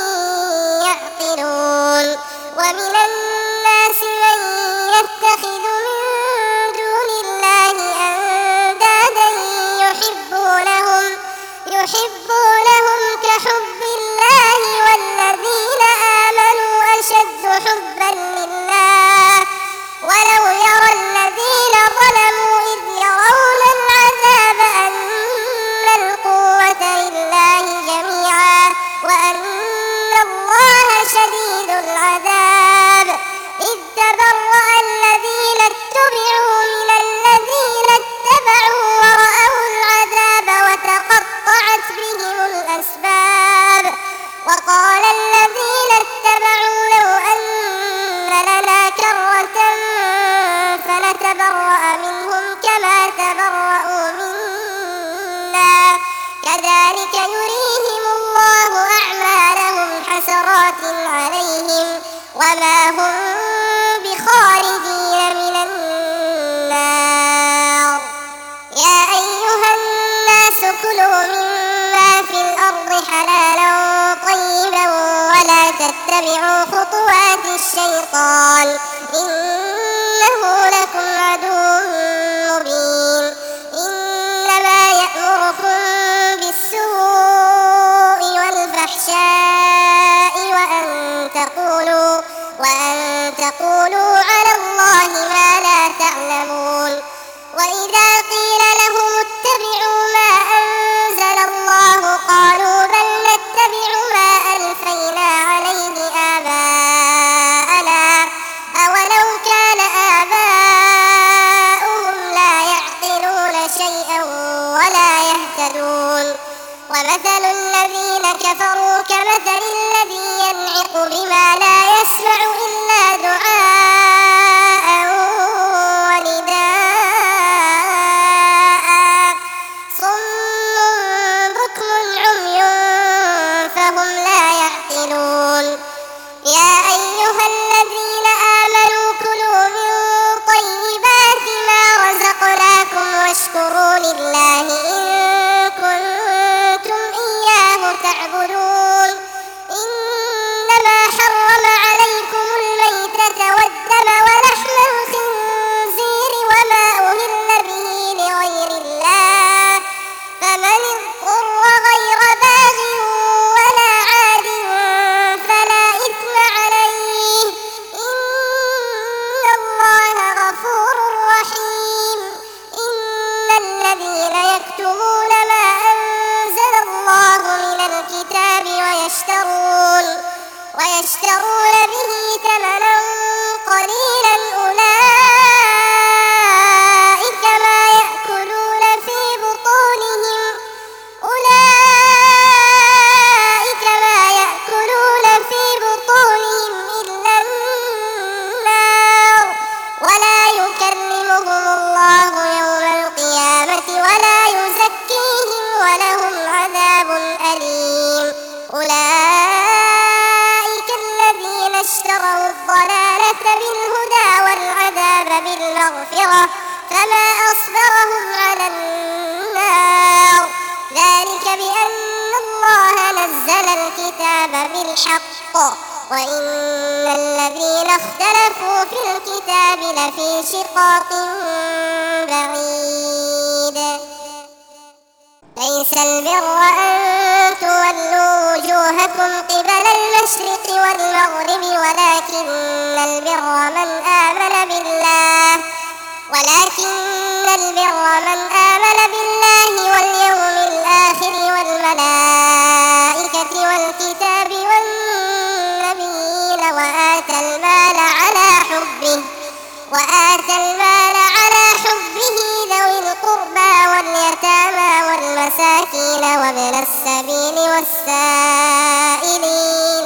يعقلون. ومن الناس من يتخذ من دون الله أندادا يحبونهم يحبونهم كحب الله والذين آمنوا أشد حبا لله. ولو يرى الذين ظلموا إذ يرون العذاب أن القوة لله جميعا وأن الله شديد العذاب. إذ تبرأ الذين اتبعوا من الذين اتبعوا ورأوا العذاب وتقطعت بهم الأسباب. وقال الذين اتبعوا لو أن لنا كرة فنتبرأ منهم كما تبرأوا منا كذلك يريهم الله أعمالهم حسرات عليهم وما هم بخارجين من النار. يا أيها الناس كلوا مما في الأرض حلالا طيبا ولا تتبعوا خطوات الشيطان إنه لكم عدو مبين. إنما يأمركم بالسوء والفحشاء وأن تقولوا وأن تقولوا على الله ما لا تعلمون. وإذا قيل لهم اتبعوا ما أنزل الله قالوا بل نتبع ما ألفينا عليه آباءنا أولو كان آباؤهم لا يعقلون شيئا ولا يهتدون. ومثل الذين كفروا كمثل الذي ينعق بما لا يسمع إلا دعاء ونداء صم بكم عمي فهم لا يعقلون. يا أيها الذين آمنوا كلوا من طيبات ما رزقناكم واشكروا لله إن كنتم إياه تعبدون. إنما حرم عليكم الميتة والدم ولحم الخنزير وما أهل به لغير الله فمن اضطر غير باغ ولا عاد فلا إثم عليه إن الله غفور رحيم. إن الذين يكتمون ما أنزل الله من الكتاب ويشترون ويشترون به ثمنا قليلا أولئك ما يأكلون في بطونهم أولئك ما يأكلون في بطونهم إلا النار ولا يكلمهم الله يوم القيامة ولا يزكيهم ولهم عذاب أليم. أولئك الذين اشتروا الضلالة بالهدى والعذاب بالمغفرة فما أصبرهم على النار ذلك بأن الله نزل الكتاب بالحق وإن الذين اختلفوا في الكتاب لفي شقاق بعيد. ليس البر أن تولوا وجوهكم قبل المشرق والمغرب ولكن البر من آمن بالله ولكن البر من آمن بالله واليوم الآخر والملائكة والكتاب والنبيين وآتى المال على حبه وآتى المال على حبه ذوي القربى واليتامى والمساكين وابن السبيل والسائلين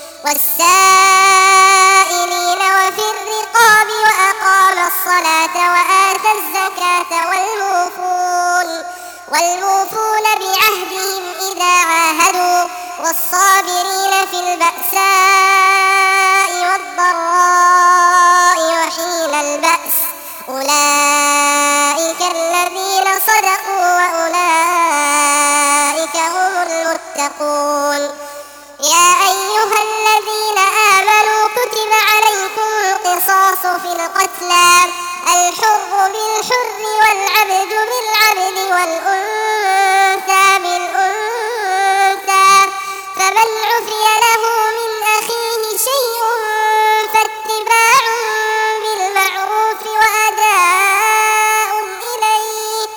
والسائلين وفي الرقاب وأقام الصلاة وآتى الزكاة والموفون والموفون بعهدهم إذا عاهدوا والصابرين في البأساء والضراء وحين البأس أولئك تتقون. يا أيها الذين آمنوا كتب عليكم القصاص في القتلى، الحر بالحر والعبد بالعبد والأنثى بالأنثى، فمن عفي له من أخيه شيء فاتباع بالمعروف وأداء إليه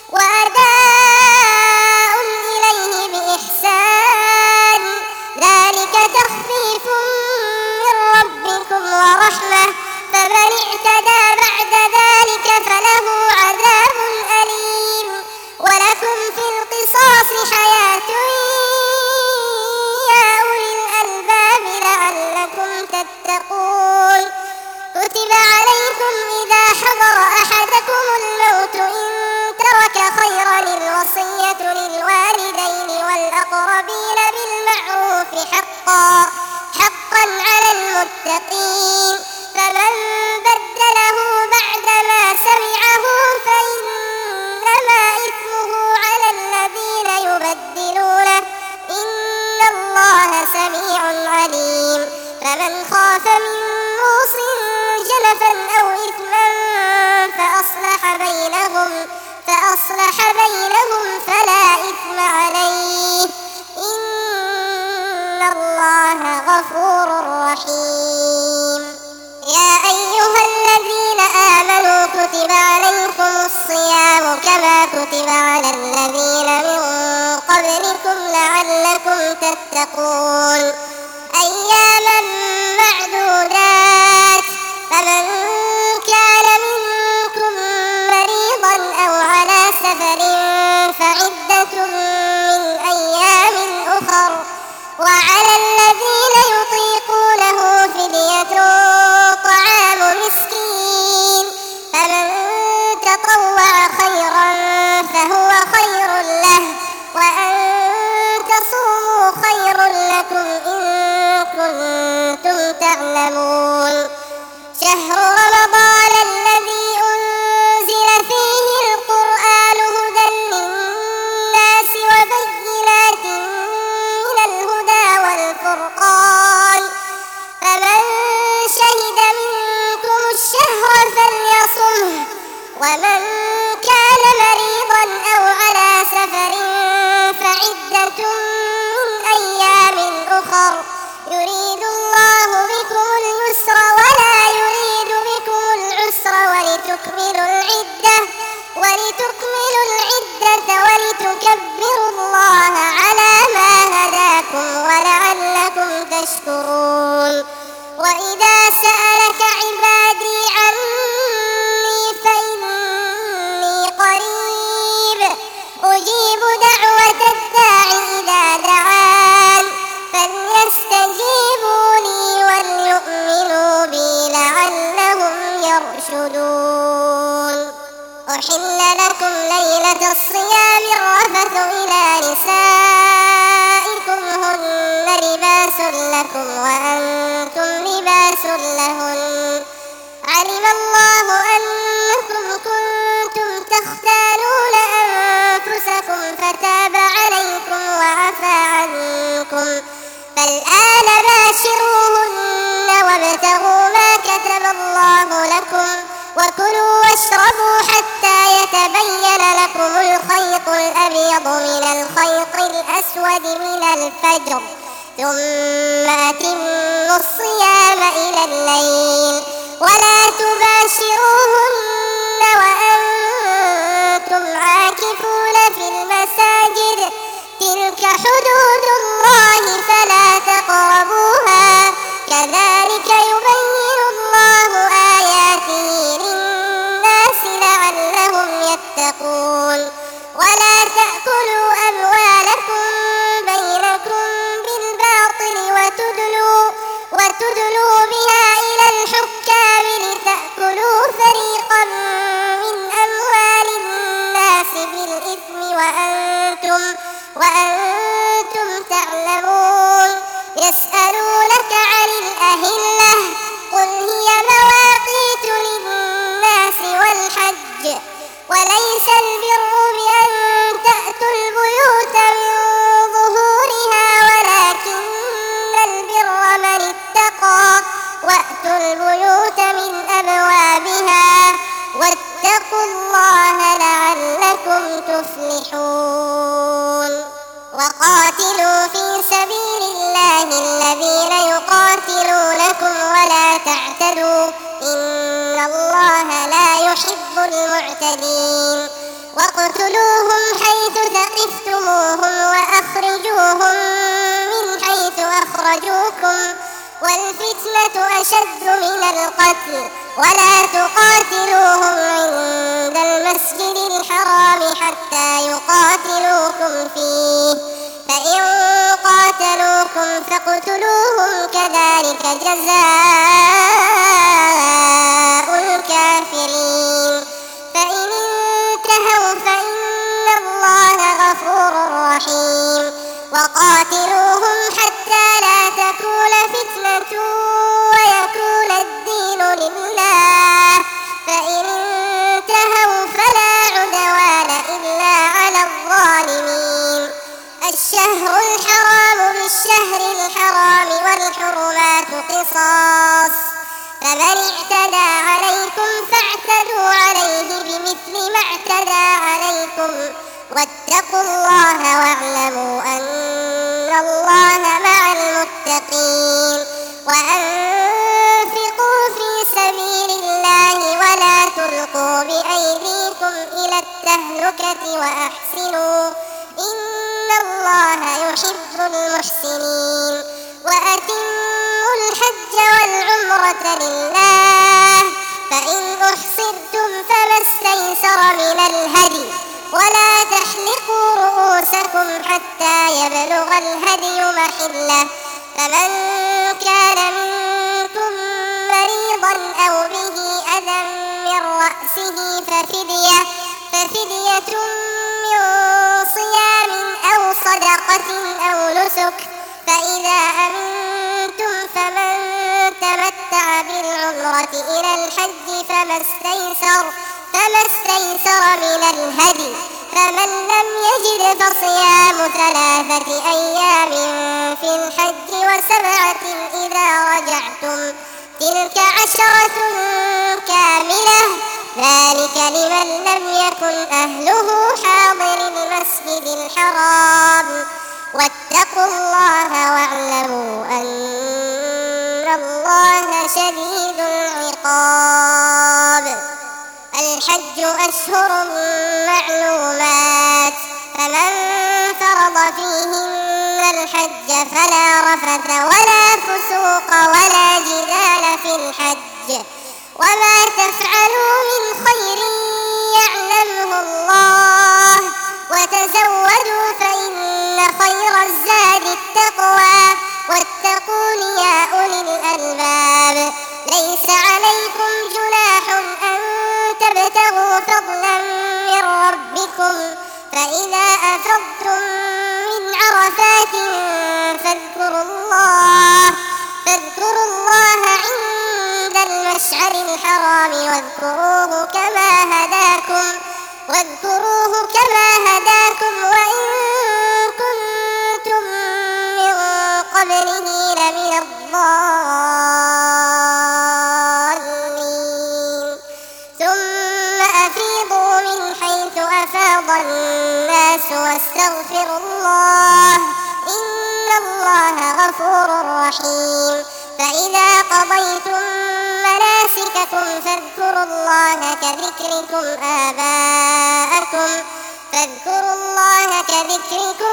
وأداء إليه بإحسان، ذلك تخفيف من ربكم ورحمة، فمن اعتدى بعد ذلك فله عذاب أليم. ولكم في القصاص حياة يا أولي الألباب لعلكم تتقون. كتب عليكم إذا حضر أحدكم الموت إن ترك خيرا الوصية للوالدين والأقربين بالمعروف حقا حقا على المتقين، فمن بدله بعدما سمعه فإنما إثمه على الذين يبدلونه، إن الله سميع عليم. فمن خاف من موص جنفا أو إثما فأصلح بينهم فأصلح بينهم فلا إثم عليه، إن الله غفور رحيم. يا أيها الذين آمنوا كتب عليكم الصيام كما كتب على الذين من قبلكم لعلكم تتقون، أياما معدودات، فمن كان منكم مريضا أو على سفر فعدة من أيام أخر، وعلى الذين يطيقونه فدية طعام مسكين، فمن تطوع خيرا فهو خير له، وأن تصوموا خير لكم إن كنتم تعلمون. شهر رمضان الذي أنزل فيه القرآن هدى للناس وبينات من الهدى والفرقان، فمن شهد منكم الشهر فليصمه، ومن كان مريضا أو على سفر فعدة من أيام أخر، يريد الله بكم اليسر ولا يريد بكم العسر ولتكملوا العدة ولتكملوا العدة ولتكبروا الله على ما هداكم ولعلكم تشكرون. وإذا سألك عبادي عني فإني قريب أجيب دعوة الداع إذا دعان، فليستجيبوا لي وليؤمنوا بي لعلهم يرشدون. أحل لكم ليلة الصيام الرفث إلى نسائكم هن لباس لكم وأنتم لباس لهن، علم الله أنكم كنتم تختانون أنفسكم فتاب عليكم وعفى عنكم، فالآن باشروهن وابتغوا ما كتب الله لكم، وكلوا واشربوا حتى يتبين لكم الخيط الأبيض من الخيط الأسود من الفجر، ثم أتموا الصيام إلى الليل، ولا تباشروهن وأنتم عاكفون في المساجد، تلك حدود الله فلا تقربوها، كذلك يبين الله آياته للناس لعلهم يتقون. ولا تأكلوا أموالكم بينكم بالباطل وتدلوا, وتدلوا بها إلى الحكام لتأكلوا فريقا من أموال الناس بالإثم وأنتم, وأنتم تعلمون. يسألونك عن الأهلة قل هي مواقيت للناس والحج، وليس البر بأن تأتوا البيوت من ظهورها المعتدين واقتلوهم حيث ثقفتموهم وأخرجوهم من حيث أخرجوكم والفتنة أشد من القتل ولا تقاتلوهم عند المسجد الحرام حتى يقاتلوكم فيه فإن قاتلوكم فاقتلوهم كذلك جزاء الكافرين فإن انتهوا فإن الله غفور رحيم وقاتلوهم حتى لا تكون فتنة ويكون الدين لله فإن انتهوا فلا عدوان إلا على الظالمين الشهر الحرام بالشهر الحرام والحرمات قصاص فمن اعتدى عليكم فاعتدوا عليه بمثل ما اعتدى عليكم واتقوا الله واعلموا أن الله مع المتقين وأنفقوا في سبيل الله ولا تلقوا بأيديكم إلى التهلكة وأحسنوا إن الله يحب المحسنين وأتموا الحج والعمرة لله فإن أحصرتم فما استيسر من الهدي ولا تحلقوا رؤوسكم حتى يبلغ الهدي محله فمن كان منكم مريضا أو به أذى من رأسه ففدية ففدية من صيام أو صدقة أو نسك فإذا أمنتم فمن تمتع بالعمرة إلى الحج فما استيسر فما استيسر من الهدي فمن لم يجد فصيام ثلاثة أيام في الحج وسبعة إذا رجعتم تلك عشرة كاملة ذلك لمن لم يكن أهله حاضر المسجد الحرام واتقوا الله واعلموا أن الله شديد العقاب الحج أشهر معلومات فمن فرض فيهن الحج فلا رفث ولا فسوق ولا جدال في الحج وما تفعلوا من خير يعلمه الله وتزودوا فإن خير الزاد التقوى واتقون يا أولي الألباب ليس عليكم جناح أن تبتغوا فضلا من ربكم فإذا أفضتم من عرفات فاذكروا الله فاذكروا الله عند المشعر الحرام واذكروه كما هداكم واذكروه كما هداكم وإن كنتم من قبله لمن الضالين ثم أفيضوا من حيث أفاض الناس واستغفروا الله إن الله غفور رحيم فإذا قضيتم مناسككم فاذكروا الله كذكركم آباءكم فاذكروا الله كذكركم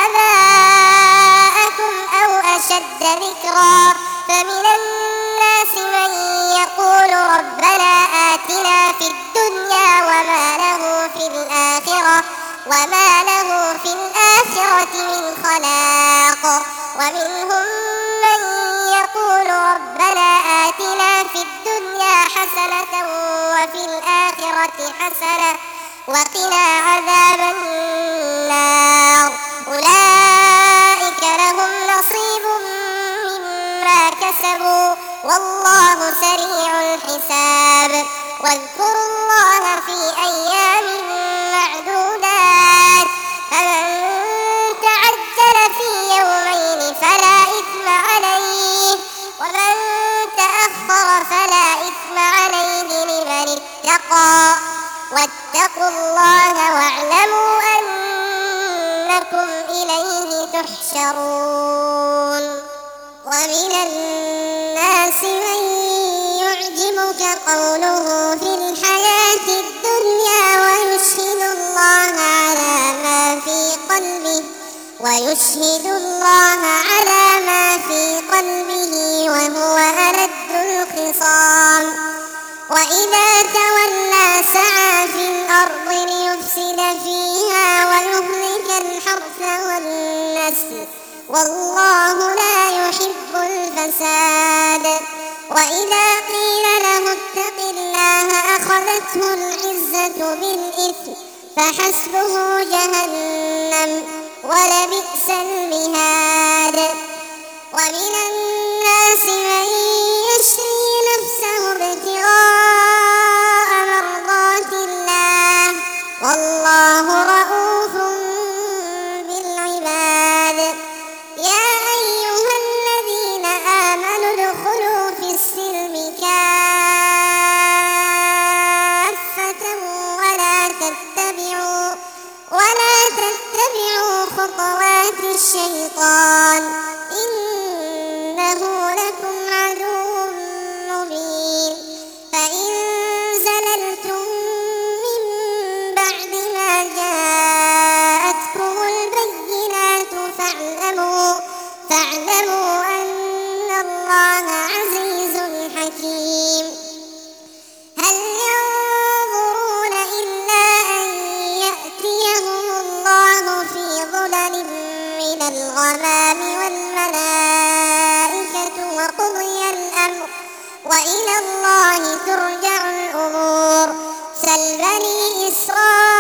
آباءكم أو أشد ذكرا فمن الناس من يقول ربنا آتنا في الدنيا وما له في الآخرة وما له في الآخرة من خلاق ومنهم من يقول ربنا آتنا في الدنيا حسنة وفي الآخرة حسنة وقنا عذاب النار أولئك لهم نصيب مما كسبوا والله سريع الحساب واذكروا الله في أيام معدودات فمن تعجل في يومين فلا إثم عليه ومن تأخر فلا إثم عليه لمن اتقى واتقوا الله واعلموا أنكم إليه تحشرون ومن الناس من يعجبك قوله في الحياة الدنيا ويشهد الله على ما في قلبه وهو ألد الخصام وإذا تولى سعى في الأرض ليفسد فيها ويهلك الحرث والنسل والله لا يحب الفساد وإذا قيل له اتق الله أخذته العزة بالإثم فحسبه جهنم ولبئس المهاد ومن الناس من يشري نفسه ابتغاء مرضات الله والله رؤوف بالعباد يا أيها الذين آمنوا ادخلوا في السلم كافة ولا تتبعوا ولا تتبعوا خطوات الشيطان إنه لكم عدو مبين فإن زللتم من بعد ما جاءتكم البينات فاعلموا فاعلموا أن الله عزيز حكيم هل ينظرون إلا أن يأتيهم الله في ظلل من الغمام والملائكة وقضي الأمر وإلى الله ترجع الأمور سل بني إسرائيل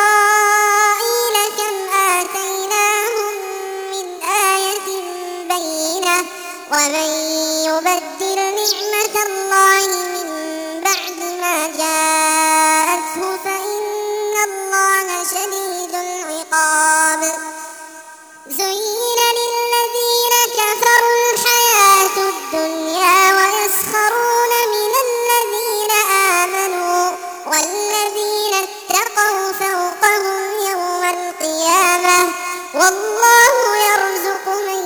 كم آتيناهم من آية بينة ومن يبدل نعمة الله من بعد ما جاءته فإن الله شديد العقاب زين للذين كفروا الحياة الدنيا ويسخرون من الذين آمنوا والذين اتقوا فوقهم يوم القيامة والله يرزق من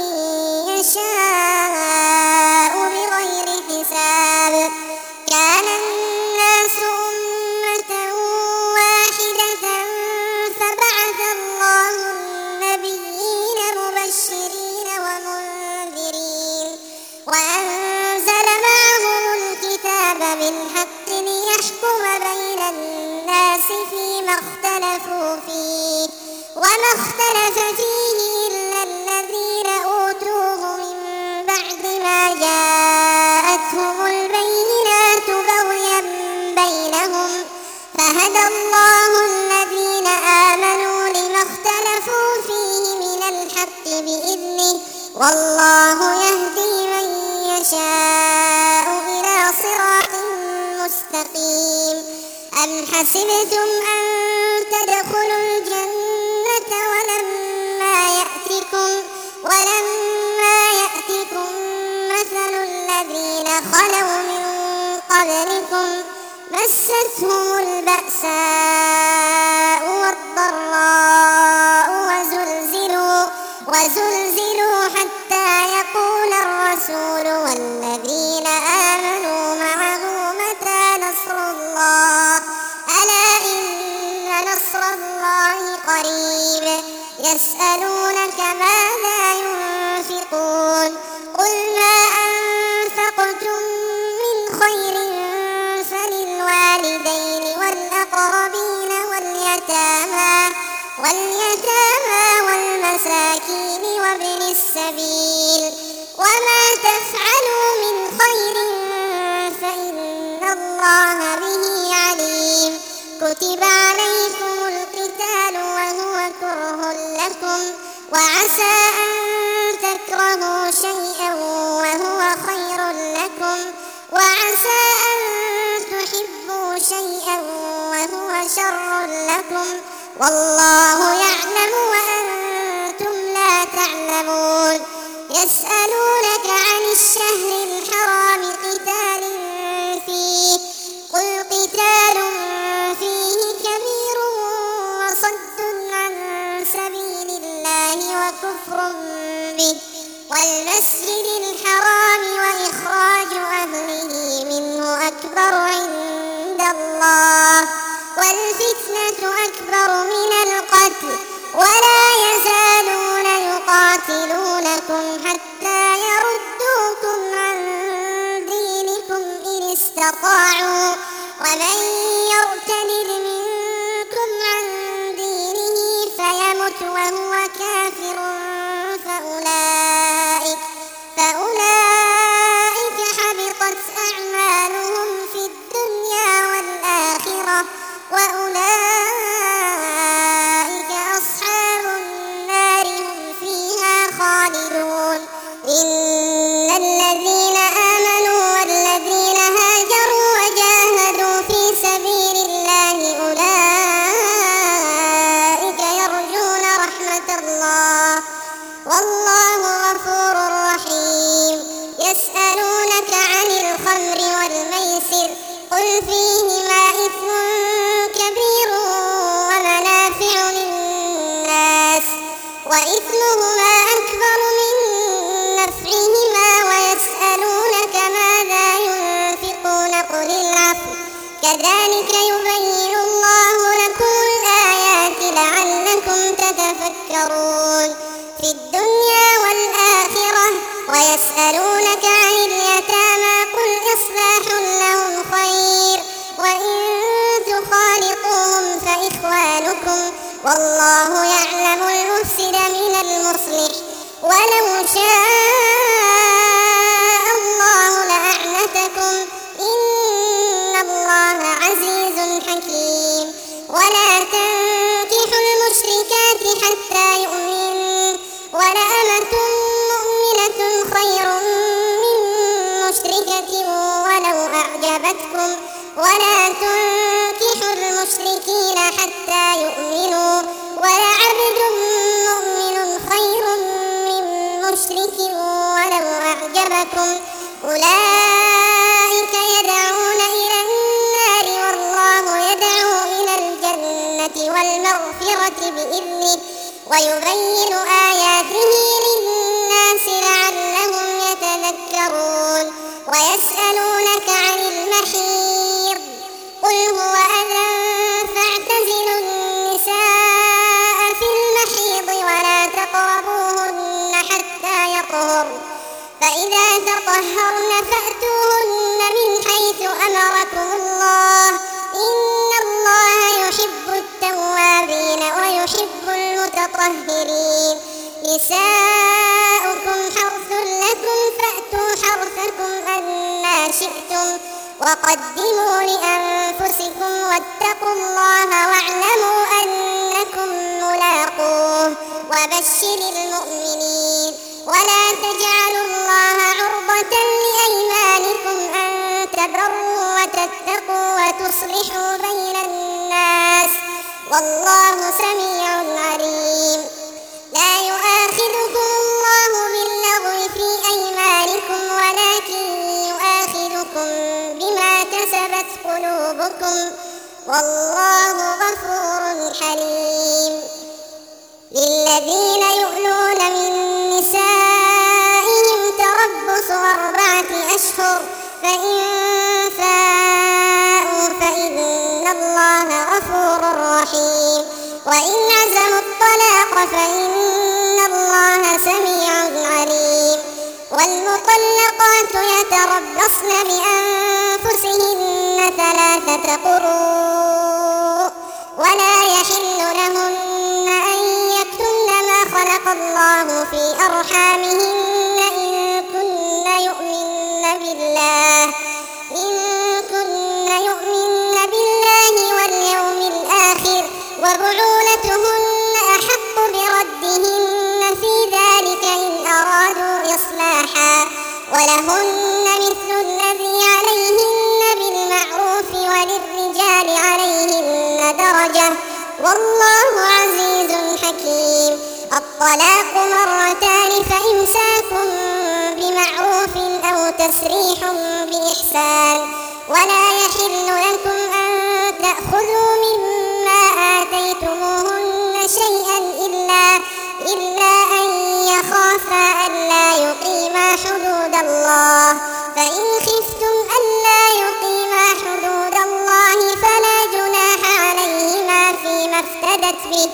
يشاء بغير حساب كان الناس أمة واحدة فبعث الله النبيين مبشرين ومنذرين وأنزل معهم الكتاب بالحق ليحكم بين الناس فيما اختلفوا فيه وما اختلف فيه إلا الذين أوتوه من بعد ما جاءتهم البينات بغيا بينهم فهدى الله الذين آمنوا لما اختلفوا فيه من الحق بإذنه والله يهدي من يشاء إلى صراط مستقيم أم حسبتم أن تدخلوا الجنة ولما يأتكم ولما يأتكم مثل الذين خلوا من قبلكم مستهم البأساء والضراء وزلزلوا وزلزلوا حتى يقول الرسول والذين آمنوا معه متى نصر الله ألا إن نصر الله قريب يسألونك ماذا ينفقون قل ما أنفقتم من خير فللوالدين والأقربين واليتامى واليتامى والمساكين وابن السبيل وما تفعلوا من خير فإن الله به عليم كتب عليكم القتال وهو كره لكم وعسى أن تكرهوا شيئا وهو خير لكم وعسى أن تحبوا شيئا وهو شر لكم والله يعلم وأنتم لا تعلمون يسألونك عن الشهر الحرام قتال فيه قل قتال فيه كبير وصد عن سبيل الله وكفر به والمسجد الحرام وإخراج أهله منه أكبر عند الله والفتنة أكبر من القتل ولا يزالون يقاتلونكم حتى يردوكم عن دينكم إن استطاعوا ومن يرتد منكم عن دينه فيمت وهو كافر فأولئك, فأولئك حبطت أعمالهم في الدنيا والآخرة وأولئك أصحاب النار هم فيها خالدون. إن الذين آمنوا والذين هاجروا وجاهدوا في سبيل الله أولئك يرجون رحمة الله والله غفور رحيم. يسألونك عن الخمر والميسر قل فيهما إثم كبير ومنافع للناس وإثمهما أكبر من نفعهما ويسألونك ماذا ينفقون قل العفو كذلك يبين الله لكم الآيات لعلكم تتفكرون في الدنيا والآخرة. ويسألونك عن اليتامى قل إصلاح لهم خير وإن تخالطوهم فإخوانكم والله يعلم المفسد من المصلح ولو شاء الله لأعنتكم إن الله عزيز حكيم. ولا تنكحوا المشركات حتى يؤمنوا ولأمة مؤمنة خير من مشركة ولو أعجبتكم ولا تنكحوا المشركين حتى يؤمنوا ولعبد مؤمن خير من مشرك ولو أعجبكم أولئك يدعون إلى النار والله يدعو إلى الجنة والمغفرة بإذنه ويبين آياته للناس لعلهم يتذكرون. ويسألونك عن المحيض قل هو أذى فاعتزلوا النساء في المحيض ولا تقربوهن حتى يطهرن فإذا تطهرن فأتوهن من حيث أمركم الله إن الله يحب التوابين ويحب المتطهرين. نساؤكم حرث لكم فأتوا حرثكم أنى شئتم وقدموا لأنفسكم واتقوا الله واعلموا أنكم ملاقوه وبشر المؤمنين. ولا تجعلوا الله عرضة لأيمانكم أن تبروا وتتقوا وتصلحوا بين الناس والله سميع عليم. لا يؤاخذكم الله باللغو في أيمانكم ولكن يؤاخذكم بما كسبت قلوبكم والله غفور حليم. للذين يؤلون من نسائهم تربص أربعة أشهر فإن فاءوا فإن الله غفور رحيم. وإن عزموا الطلاق فإن الله سميع عليم. والمطلقات يتربصن بأنفسهن ثلاثة قروء ولا يحل لهن أن يكتمن ما خلق الله في أرحامهن إن كن يؤمن بالله إن كن يؤمن بالله واليوم الآخر وبعولتهن أحق بردهن في ذلك إن أرادوا إصلاحا ولهن مثل الذي عليهن بالمعروف وللرجال عليهن درجة والله عزيز حكيم. الطلاق مرتان فإمساك بمعروف أو تسريح بإحسان ولا يحل لكم أن تأخذوا مما آتيتموهن شيئا إلا, إلا أن يخافا ألا يقيما حدود الله فإن خفتم ألا يقيما حدود الله فلا جناح عليهما فيما افتدت به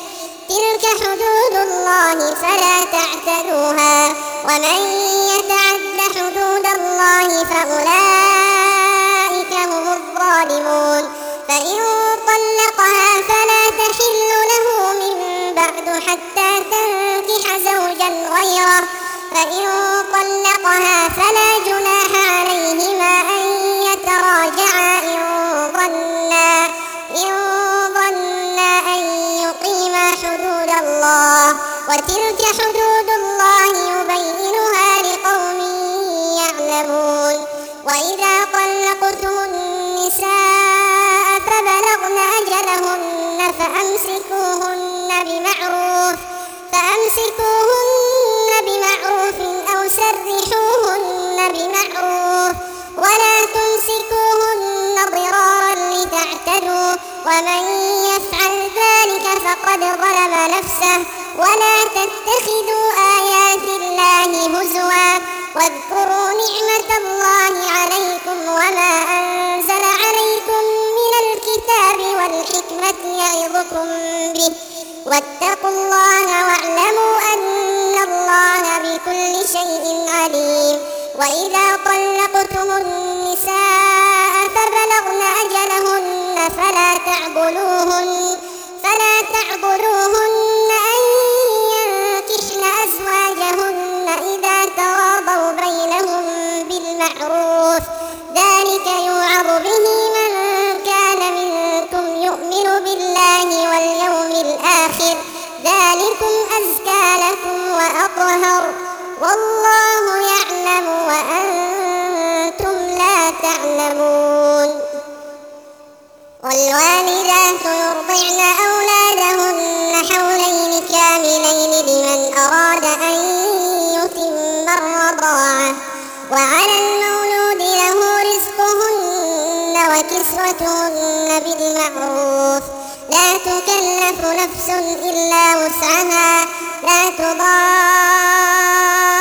تلك حدود الله فلا تعتدوها ومن يتعد حدود الله فأولئك هم الظالمون. فإن طلقها فلا تحل له من بعد حتى تنكح زوجا غيره، فإن طلقها فلا جناح عليهما أن يتراجعا إن ظنا إن ظنا أن يقيما حدود الله، وتلك حدود الله يبينها لقوم يعلمون. وإذا طلقتم النساء فبلغن أجلهن فأمسكوهن بمعروف فأمسكوهن بمعروف أو سرحوهن بمعروف ولا تمسكوهن ضرارا لتعتدوا، ومن يفعل ذلك فقد ظلم نفسه. ولا تتخذوا آيات الله هزوا واذكروا نعمة الله عليكم وما أنزل عليكم من الكتاب والحكمة يعظكم به، واتقوا الله واعلموا أن الله بكل شيء عليم. وإذا طلقتم النساء فبلغن أجلهن فلا تعضلوهن فلا تعضلوهن أن ينكحن أزواجهن إذا تراضوا بينهم بالمعروف، ذلك يوعظ به من كان منكم يؤمن بالله واليوم الآخر، ذلكم أزكى لكم وأطهر، والله يعلم وأنتم لا تعلمون. والوالدات يرضعن أولادهن حولين كاملين لمن أراد أن يتم الرضاعة، وعلى المولود له رزقهن وكسوتهن بالمعروف، لا تكلف نفس إلا وسعها، لا تضار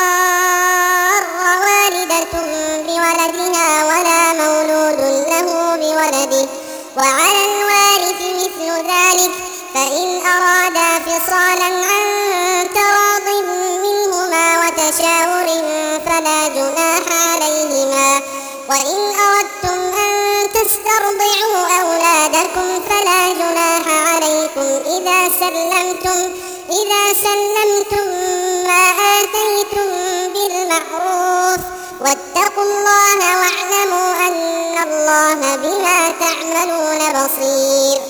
والدة بولدها ولا مولود له بولده، وعلى الوارث مثل ذلك، فإن أرادا فصالا عن تراض منهما وتشاور فلا جناح عليهما. وإن أردتم أن تسترضعوا أولادكم فلا جناح عليكم إذا سلمتم إذا سلمتم ما آتيتم بالمعروف، واتقوا الله واعلموا أن الله بما تعملون بصير.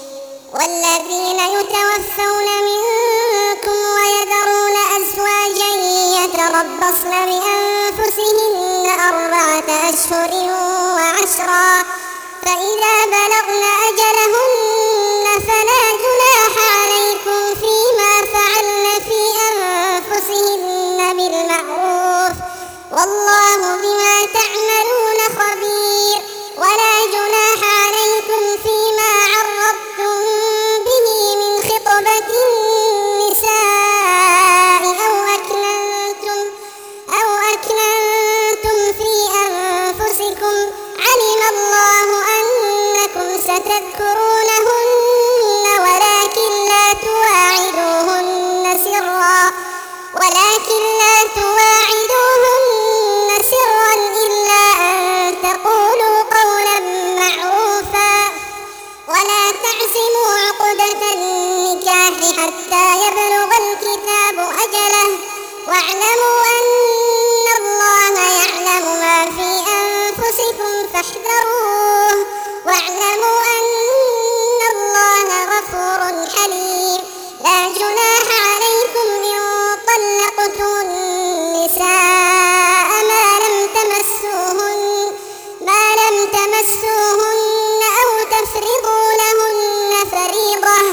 والذين يتوفون منكم ويذرون أزواجا يتربصن بأنفسهن أربعة أشهر وعشرا، فإذا بلغن أجلهن فلا جناح عليكم فيما فعلن في أنفسهن بالمعروف، والله بما تعملون خبير. ولا جناح عليكم فيما عرضتم به من خطبة النساء أو أكننتم أو أكننتم في أنفسكم، علم الله أنكم ستذكرونهن ولكن لا تواعدوهن سرا ولكن لا تواعدوهن سرا إلا أن تقولوا قولا معروفا، ولا تعزموا عقدة النكاح حتى يبلغ الكتاب أجله، واعلموا أن الله يعلم ما في أنفسكم فاحذروه، واعلموا أن الله غفور حليم. لا جناح عليكم إن طلقتم النساء ما لم تمسوهن ما لم تمسوهن أو تفرضوا لهن فريضة،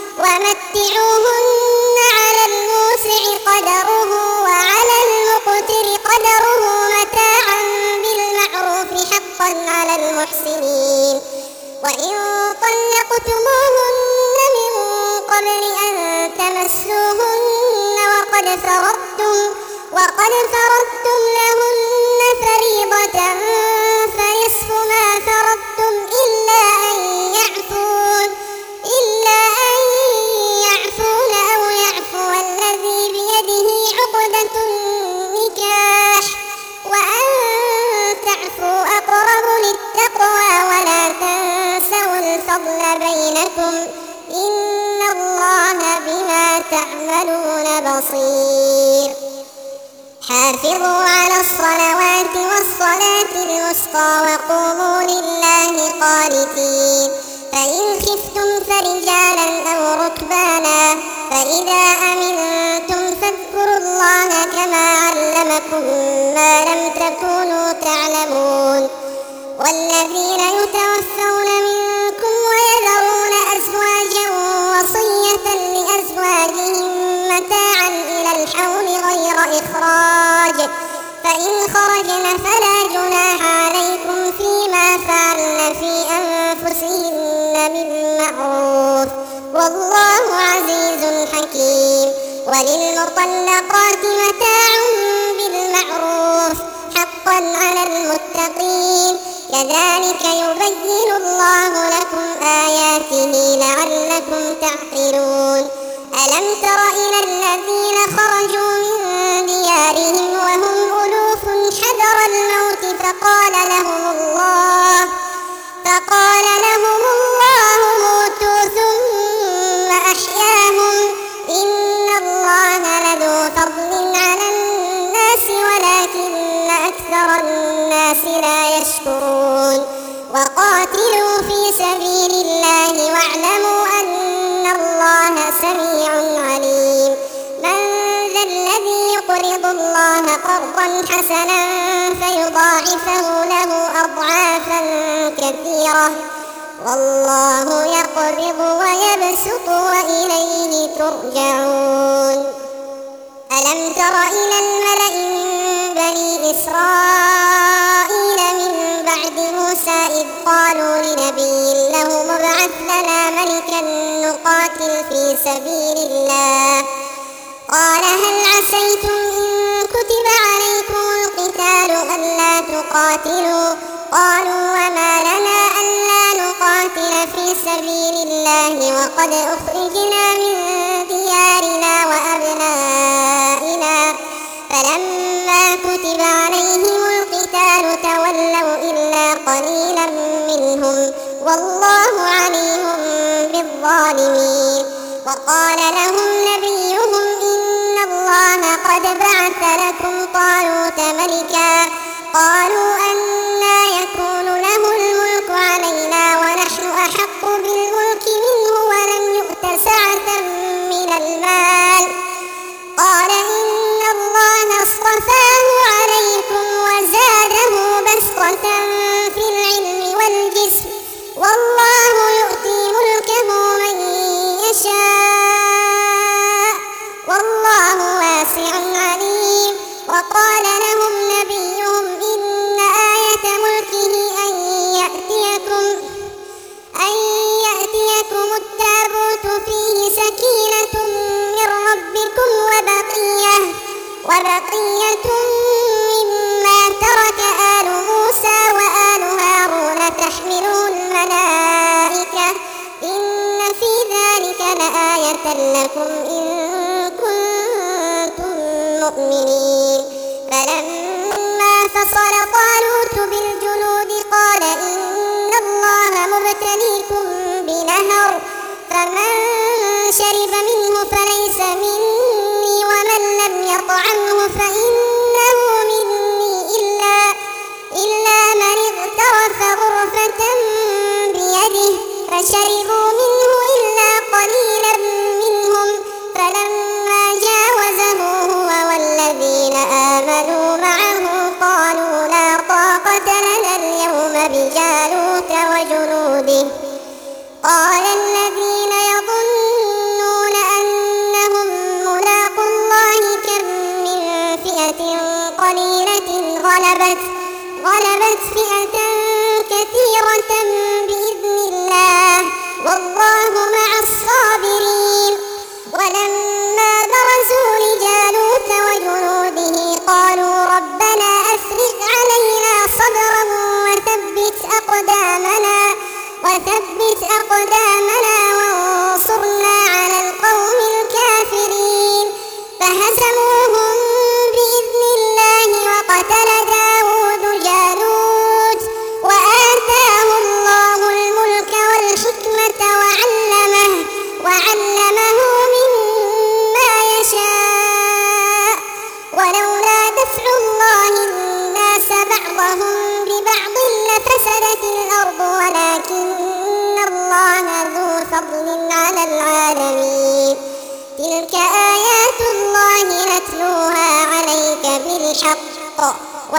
ومتعوهن على الموسع قدره وعلى المقتر قدره متاعا بالمعروف حقا على المحسنين. وإن طلقتموهن من قبل أن تمسوهن وقد فرضتم وقد فرضتم لهن فريضة فنصف ما فرضتم إلا أن يعفون إلا أن يعفون تعملون بصير. حافظوا على الصلوات والصلاة الوسطى وقوموا لله قانتين. فإن خفتم فرجالا أو ركبانا فإذا أمنتم فاذكروا الله كما علمكم ما لم تكونوا تعلمون. والذين يتوفون منكم ويذرون أزواجا وصية لأزواجهم متاعا إلى الحول غير إخراج، فإن خرجن فلا جناح عليكم فيما فعلن في أنفسهن من معروف، والله عزيز حكيم. وللمطلقات متاع بالمعروف حقا على المتقين، كذلك يبين الله لكم آياته لعلكم تعقلون. ألم تر إلى الذين خرجوا من ديارهم وهم ألوف حذر الموت فقال لهم الله فقال لهم الله موتوا ثم أحياهم، إن الله لذو فضل على الناس ولكن أكثر الناس لا يشكرون. وقاتلوا في سبيل الله واعلموا أن الله سميع عليم. من ذا الذي يقرض الله قرضا حسنا فيضاعفه له أضعافا كثيرة، والله يقبض ويبسط وإليه ترجعون. ألم تر إلى الملأ من بني إسرائيل من بعد موسى إذ قالوا لنبي له ابعث لنا ملكا نقاتل في سبيل الله، قال هل عسيتم إن كتب عليكم القتال ألا تقاتلوا؟ قالوا وما لنا ألا نقاتل في سبيل الله وقد أخرجنا من ديارنا وأبنائنا، فلما كتب عليهم القتال تولوا إلا قليلا منهم، والله عليم بالظالمين. وقال لهم نبيهم إن الله قد بعث لكم طالوت ملكا، قالوا أنى يكون له الملك علينا ونحن أحق بالملك منه ولم يؤت سعة من المال، قال إن الله اصطفاه عليكم وزاده بسطة في العلم والجسم، والله يؤتي ملكه من يشاء والله واسع عليم. وقال لهم نبيهم إن آية ملكه أن يأتيكم أن يأتيكم التابوت فيه سكينة من ربكم وبقية وبقية مما ترك آل موسى وآل هارون تحمله الملائكة، إن في ذلك لآية لكم إن كنتم مؤمنين. فلما فصل طالوت بالجنود قال إن الله مبتليكم بنهر، فمن شرب منه فليس مني ومن لم يطعمه فإنه مني إلا إلا من اغترف غرفة بيده، فشربوا منه إلا قليلا منهم، فلما جاوزه هو والذين آمنوا معه قالوا لا طاقة لنا اليوم بجالوت وجنوده. قال الذين يظنون أنهم ملاقو الله كم من فئة قليلة غلبت غلبت فئة كثيرة بإذن الله، والله مع الصابرين. ولما برزوا لجالوت وجنوده قالوا ربنا أفرغ علينا صبرا وثبت أقدامنا وثبت أقدامنا وانصرنا على القوم الكافرين. فهزموهم بإذن الله وقتل داود جالوت بالحق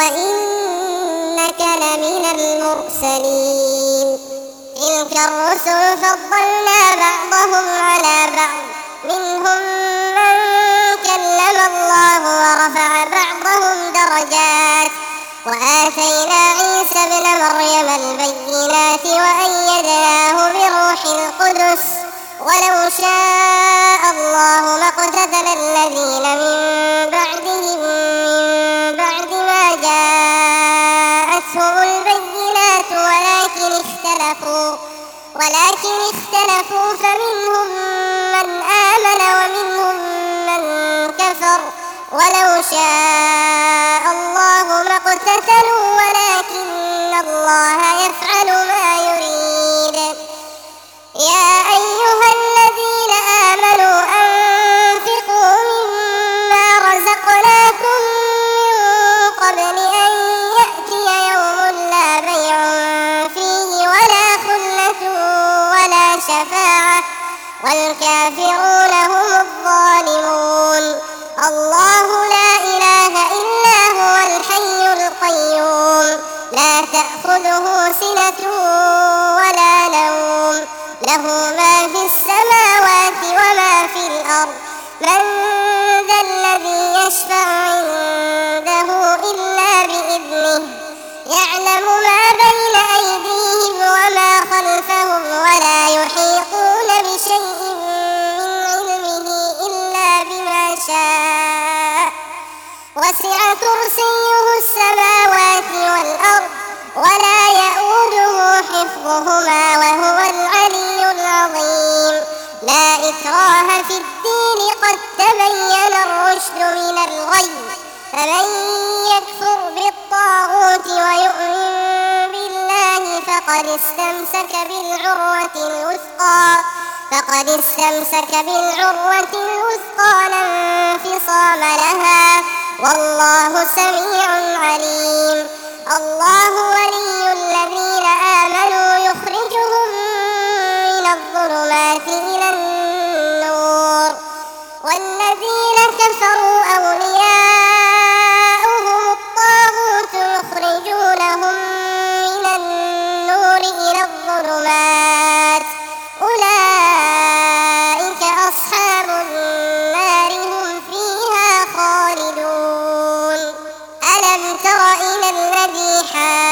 وإنك لمن المرسلين. تلك الرسل فضلنا بعضهم على بعض، منهم من كلم الله ورفع بعضهم درجات، وآتينا عيسى ابن مريم البينات وأيدناه بروح القدس، ولو شاء الله ما اقتتل الذين من بعدهم من بعد ما جاءتهم البينات ولكن اختلفوا ولكن اختلفوا فمنهم من آمن ومنهم من كفر، ولو شاء الله ما اقتتلوا ولكن الله يفعل ما يريد. يا أيها الذين آمنوا أنفقوا مما رزقناكم من قبل أن يأتي يوم لا بيع فيه ولا خلة ولا شفاعة والكافرون هم الظالمون. الله لا إله إلا هو الحي القيوم، لا تأخذه سنة ولا نوم، له ما في السماوات وما في الأرض. من ذا الذي يشفع عنده إلا بإذنه، يعلم ما بين أيديهم وما خلفهم ولا يحيطون بشيء من علمه إلا بما شاء، وسع كرسيه السماوات والأرض ولا يئوده حفظهما وهو العلي العظيم. لا إكراه في الدين قد تبين الرشد من الغي، فمن يكفر بالطاغوت ويؤمن بالله فقد استمسك بالعروة الوثقى فقد استمسك بالعروة الوثقى لا انفصام لها، والله سميع عليم. الله ولي الذين آمنوا يخرجهم من الظلمات إلى النور، والذين كفروا أولياؤهم الطاغوت يخرجونهم من النور إلى الظلمات، أولئك أصحاب النار هم فيها خالدون. ألم تر إلى الذي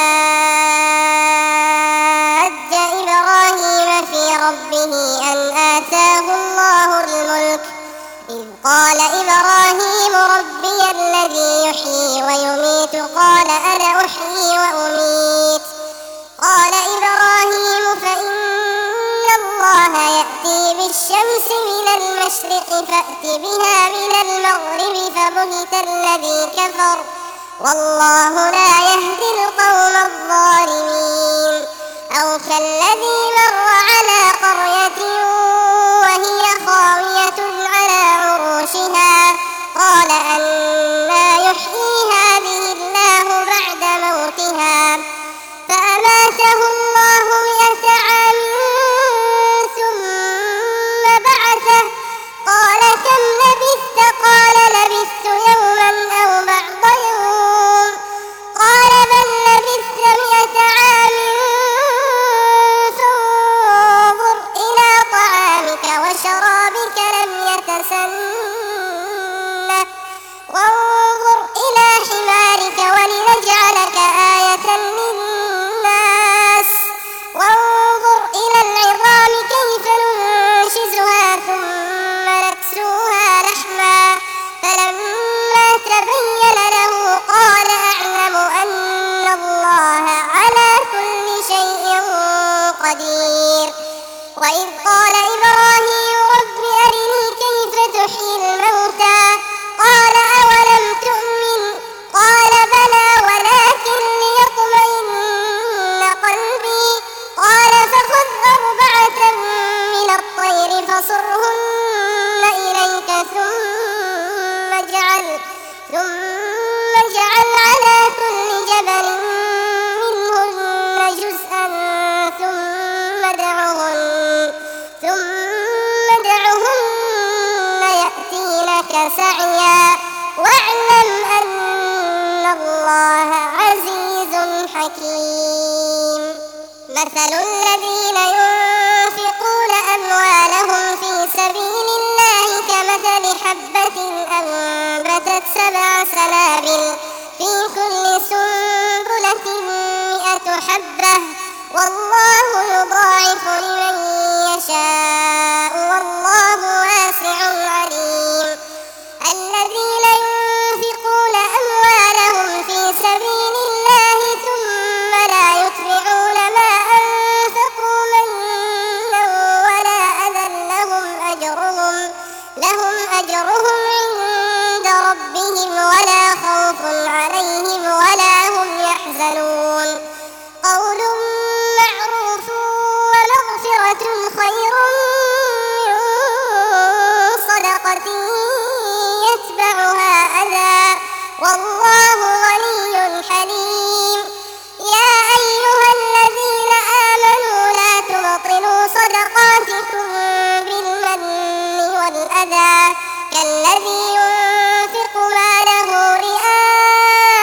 حاج إبراهيم في ربه أن آتاه الله الملك، إذ قال إبراهيم ربي الذي يحيي ويميت قال أنا أحيي وأميت، قال إبراهيم فإن الله يأتي بالشمس من المشرق فأت بها من المغرب فبهت الذي كفر والله لا يهدي القوم الظالمين. أو كالذي مر على قرية وهي خاوية على عروشها قال أنى يحيي هذه الله بعد موتها، فأماته الله مئة عام ثم بعثه، قال كم لبثت؟ قال لبثت يوما أو بعض يوم، قال بل لبثت مئة عام فانظر إلى طعامك وشرابك لم يتسنه، وانظر إلى حمارك ولنجعلك آية للناس، وانظر إلى العظام كيف ننشزها ثم نكسوها لحما، فلما تبين له قال أعلم أن الله على كل شيء قدير. وإذ قال إبراهيم رب أرني كيف تحيي الموتى، قال أولم تؤمن؟ قال بلى ولكن ليطمئن قلبي، قال فخذ أربعة من الطير فصرهن إليك ثم اجعل ثم اجعل على كل جبل منهن جزءا ثم ادعهن ثم ادعهن يأتينك سعيا، واعلم أن حكيم. مثل الذين ينفقون أموالهم في سبيل الله كمثل حبة أنبتت سبع سنابل في كل سنبلة مئة حبة والله يضاعف لمن يشاء والله واسع عليم. الذين ينفقون أموالهم في سبيل الله ثم لا يتبعون ما أنفقوا منا ولا أذى لهم أجرهم لهم أجرهم عند ربهم ولا خوف عليهم ولا هم يحزنون. قول معروف ومغفرة خير من صدقة يتبعها أذى والله غني حليم. يا أيها الذين آمنوا لا تبطلوا صدقاتكم بالمن والأذى كالذي ينفق ماله رئاء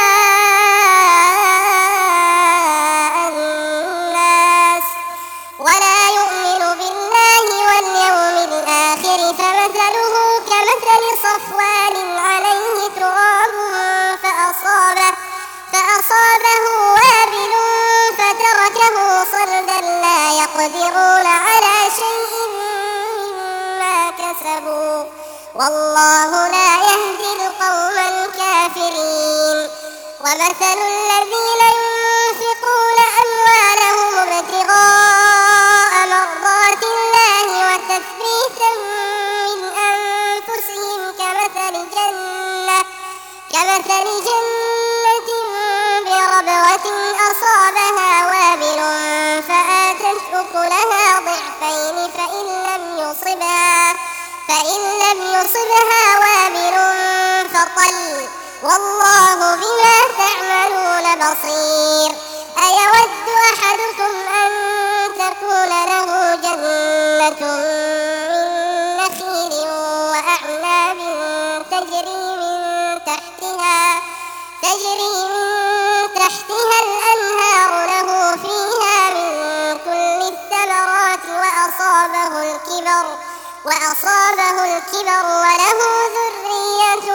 الناس ولا يؤمن بالله واليوم الآخر فمثله كمثل صفوان عليه تراب فأصابه, فأصابه وابل فتركه صلدا لا يقدرون على شيء مما كسبوا والله لا يهدي القوم الكافرين. ومثل الذين ينفقون أموالهم ابتغاء مرضات الله وتثبيتا من أنفسهم كمثل جنة كمثل جنة بربوة أصابها وابل فآتت أكلها ضعفين فإن لم يصبها فإن لم يصبها وابل فطل والله بما تعملون بصير. أيود أحدكم أن تكون له جنة من نخيل وأعناب تجري من تحتها تجري من تحتها الأنهار له فيها من كل الثمرات وأصابه الكبر وأصابه الكبر وله ذرية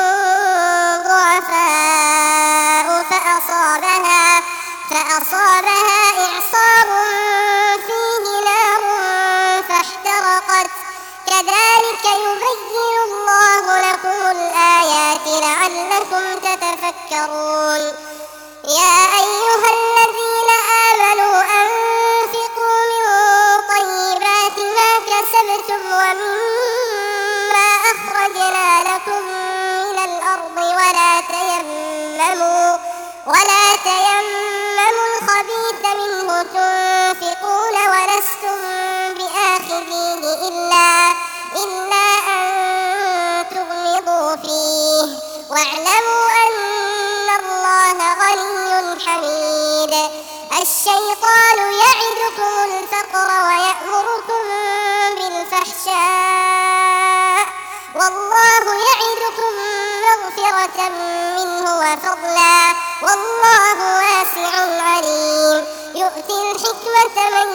ضعفاء فأصابها فأصابها إعصار فيه نار فاحترقت كذلك يبين الله لكم الآيات لعلكم تتفكرون. يا أيها الذين آمنوا أنفقوا من طيبات ما كسبتم ومما أخرجنا لكم من الأرض ولا تيمموا ولا تيمموا الخبيث منه تنفقون ولستم بآخذيه إلا إلا أن تغمضوا فيه واعلموا أن الله غني حميد. الشيطان يعدكم الفقر ويأمركم بالفحشاء والله يعدكم مغفرة منه وفضلا والله واسع عليم. يؤتي الحكمة من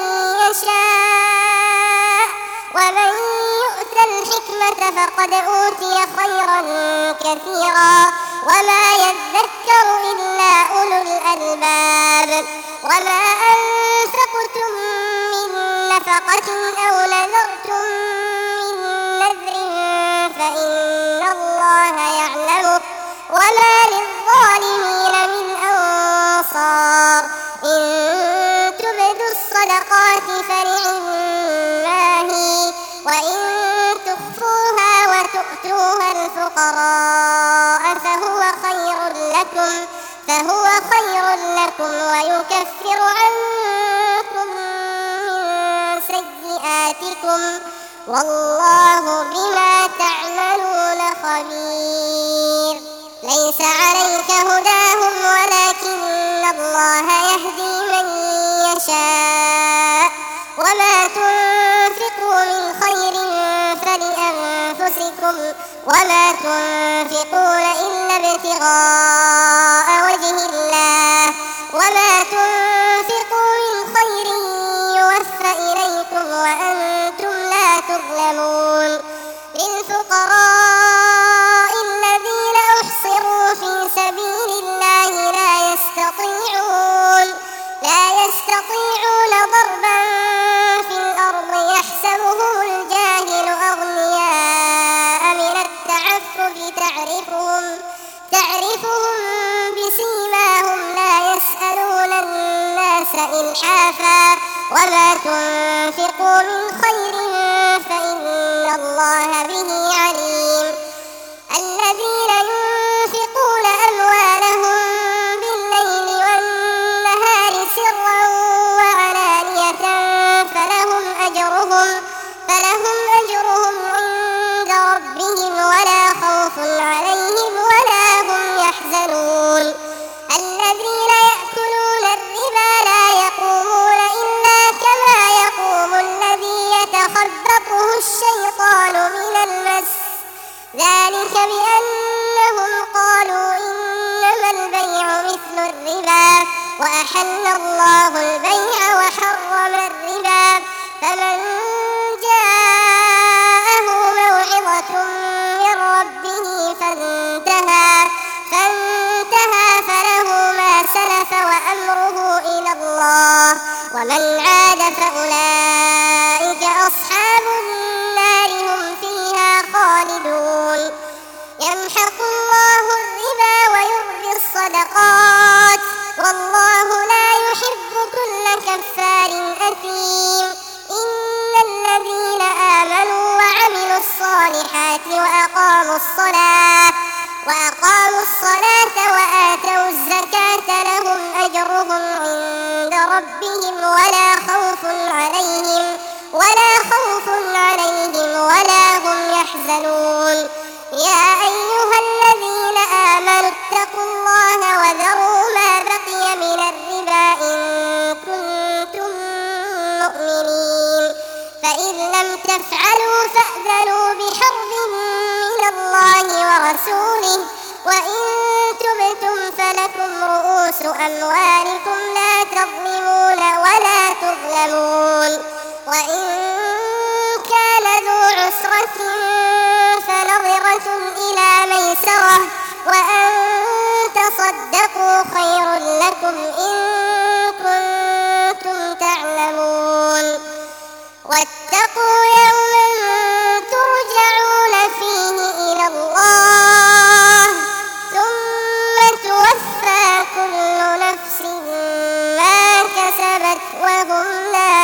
يشاء ومن يؤت الحكمة فقد أوتي خيرا كثيرا وما يذكر إلا أولو الألباب. وما أنفقتم من نفقة أو نذرتم من نذر فإن الله يعلمه وما للظالمين من أنصار. إن تبدوا الصدقات فنعماه وإن تخفوها وتؤتوها الفقراء فهو خير لكم فهو خير لكم ويكفر عنكم من سيئاتكم والله بما تعملون خبير. ليس عليك هداهم ولكن الله يهدي من يشاء وما تنفقوا من خير فلأنفسكم وما تنفقون إلا ابتغاء وجه الله وما للفقراء الذين أحصروا في سبيل الله لا يستطيعون لا يستطيعون ضربا في الأرض يحسبهم الجاهل أغنياء من التعفف تعرفهم تعرفهم بسيماهم لا يسألون الناس إلحافا وما تنفقوا من خير فإن الله به عليم الذين ينفقون أموالهم بالليل والنهار سرا وعلانية فلهم أجرهم فلهم أجرهم عند ربهم ولا خوف عليهم ولا هم يحزنون الذين يأكلون الربا لا يقومون إلا كما يقوم الذي يتخبطه الشيطان من المس ذلك بأنهم قالوا إنما البيع مثل الربا وأحل الله البيع وحرم الربا فمن جاءه موعظة من ربه فانتهى فانتهى فله ما سلف وأمره إلى الله ومن عاد فأولئك أصحاب النار هم فيها خالدون يمحق الله الربا ويربي الصدقات والله لا يحب كل كفار أثيم إن الذين آمنوا وعملوا الصالحات وأقاموا الصلاة وأقاموا الصلاة وآتوا الزكاة لهم أجرهم عند ربهم ولا خوف عليهم ولا خوف عليهم ولا هم يحزنون يا أيها الذين آمنوا اتقوا الله وذروا ما بقي من الربا إن كنتم مؤمنين فإن لم تفعلوا فأذنوا بحرب من الله ورسوله وإن تبتم فلكم رؤوس أموالكم لا تظلمون ولا تظلمون وإن كان ذو عسرة فنظرة إلى ميسرة وأن تصدقوا خير لكم إن كنتم تعلمون واتقوا يوما ترجعون فيه إلى الله ثم توفى كل نفس ما كسبت وهم لا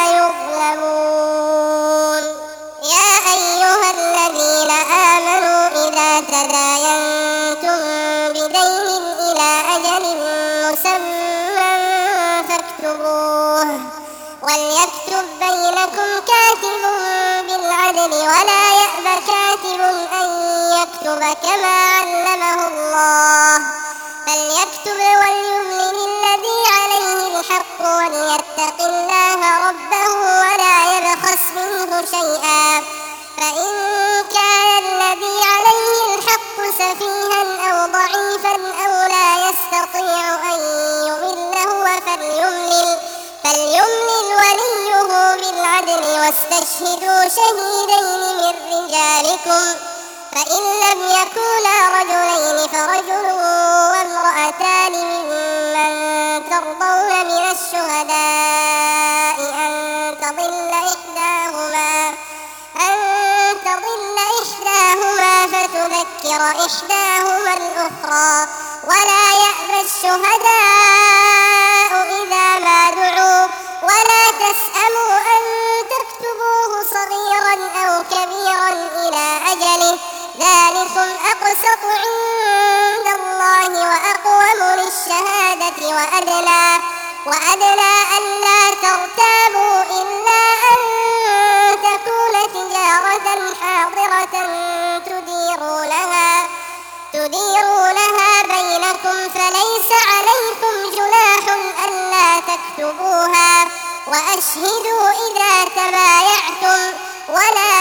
يظلمون يا أيها الذين آمنوا إذا تداينتم بدين إلى أجل مسمى فاكتبوه وليكتب بينكم كاتب بالعدل ولا يأب كاتب أن يكتب كما علمه الله فليكتب وليملل الذي عليه الحق وليتق الله ربه ولا يبخس منه شيئا فإن كان الذي عليه الحق سفيها أو ضعيفا أو لا يستطيع أن يمل هو فليملل فليملل وليه بالعدل واستشهدوا شهيدين من رجالكم فإن لم يكونا رجلين فرجل وامرأتان ممن ترضون من الشهداء أن تضل إحداهما أن تضل إحداهما فتذكر إحداهما الأخرى ولا يأبى الشهداء إذا ما دعوا ولا تسأموا أن تكتبوه صغيرا أو كبيرا إلى أجله ذلكم أقسط عند الله وأقوم للشهادة وأدنى وأدنى ألا ترتابوا إلا أن تكون تجارة حاضرة تديرونها تديرونها بينكم فليس عليكم جناح ألا تكتبوها وأشهدوا إذا تبايعتم ولا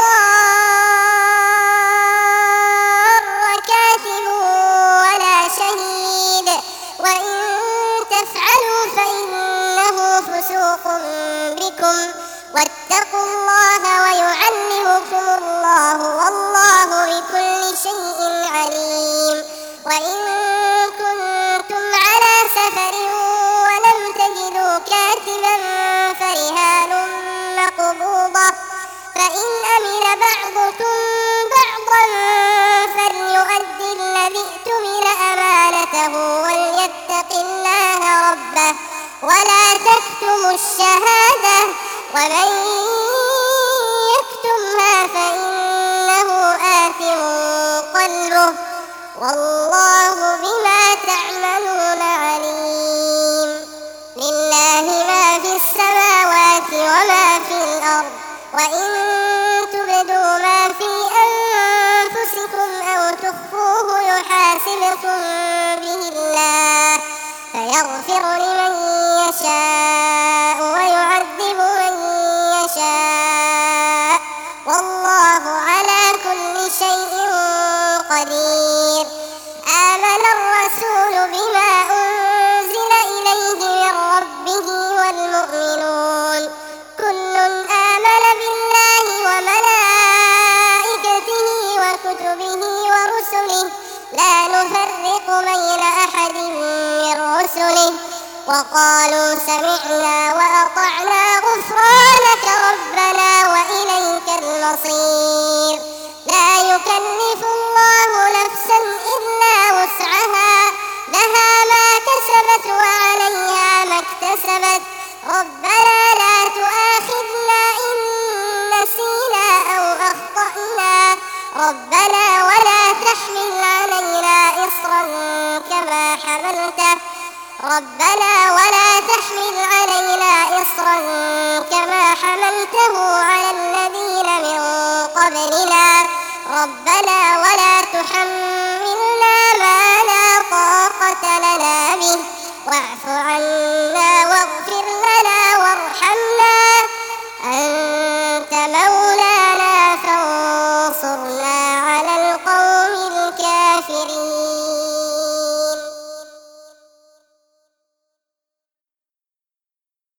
يضار كاتب ولا شهيد وإن تفعلوا فإنه فسوق بكم واتقوا الله ويعلمكم الله والله الشهادة ومن يكتمها فإنه آثم قلبه والله بما تعملون عليم. لله ما في السماوات وما في الأرض وإن تبدوا ما في أنفسكم أو تخفوه يحاسبكم به الله فيغفر لمن يشاء ويعذب من يشاء والله على كل شيء قدير. آمن الرسول بما أنزل إليه من ربه والمؤمنون كل آمن بالله وملائكته وكتبه ورسله لا نفرق بين أحد من رسله وقالوا سمعنا وأطعنا غفرانك ربنا وإليك المصير. لا يكلف الله نفسا إلا وسعها لها ما كسبت وعليها ما اكتسبت ربنا لا تؤاخذنا إن نسينا أو أخطأنا ربنا ولا تحمل علينا إصرا كما حملته ربنا ولا تحمل علينا إصرا كما حملته على الذين من قبلنا ربنا ولا تحملنا ما لا طاقة لنا به واعف عنا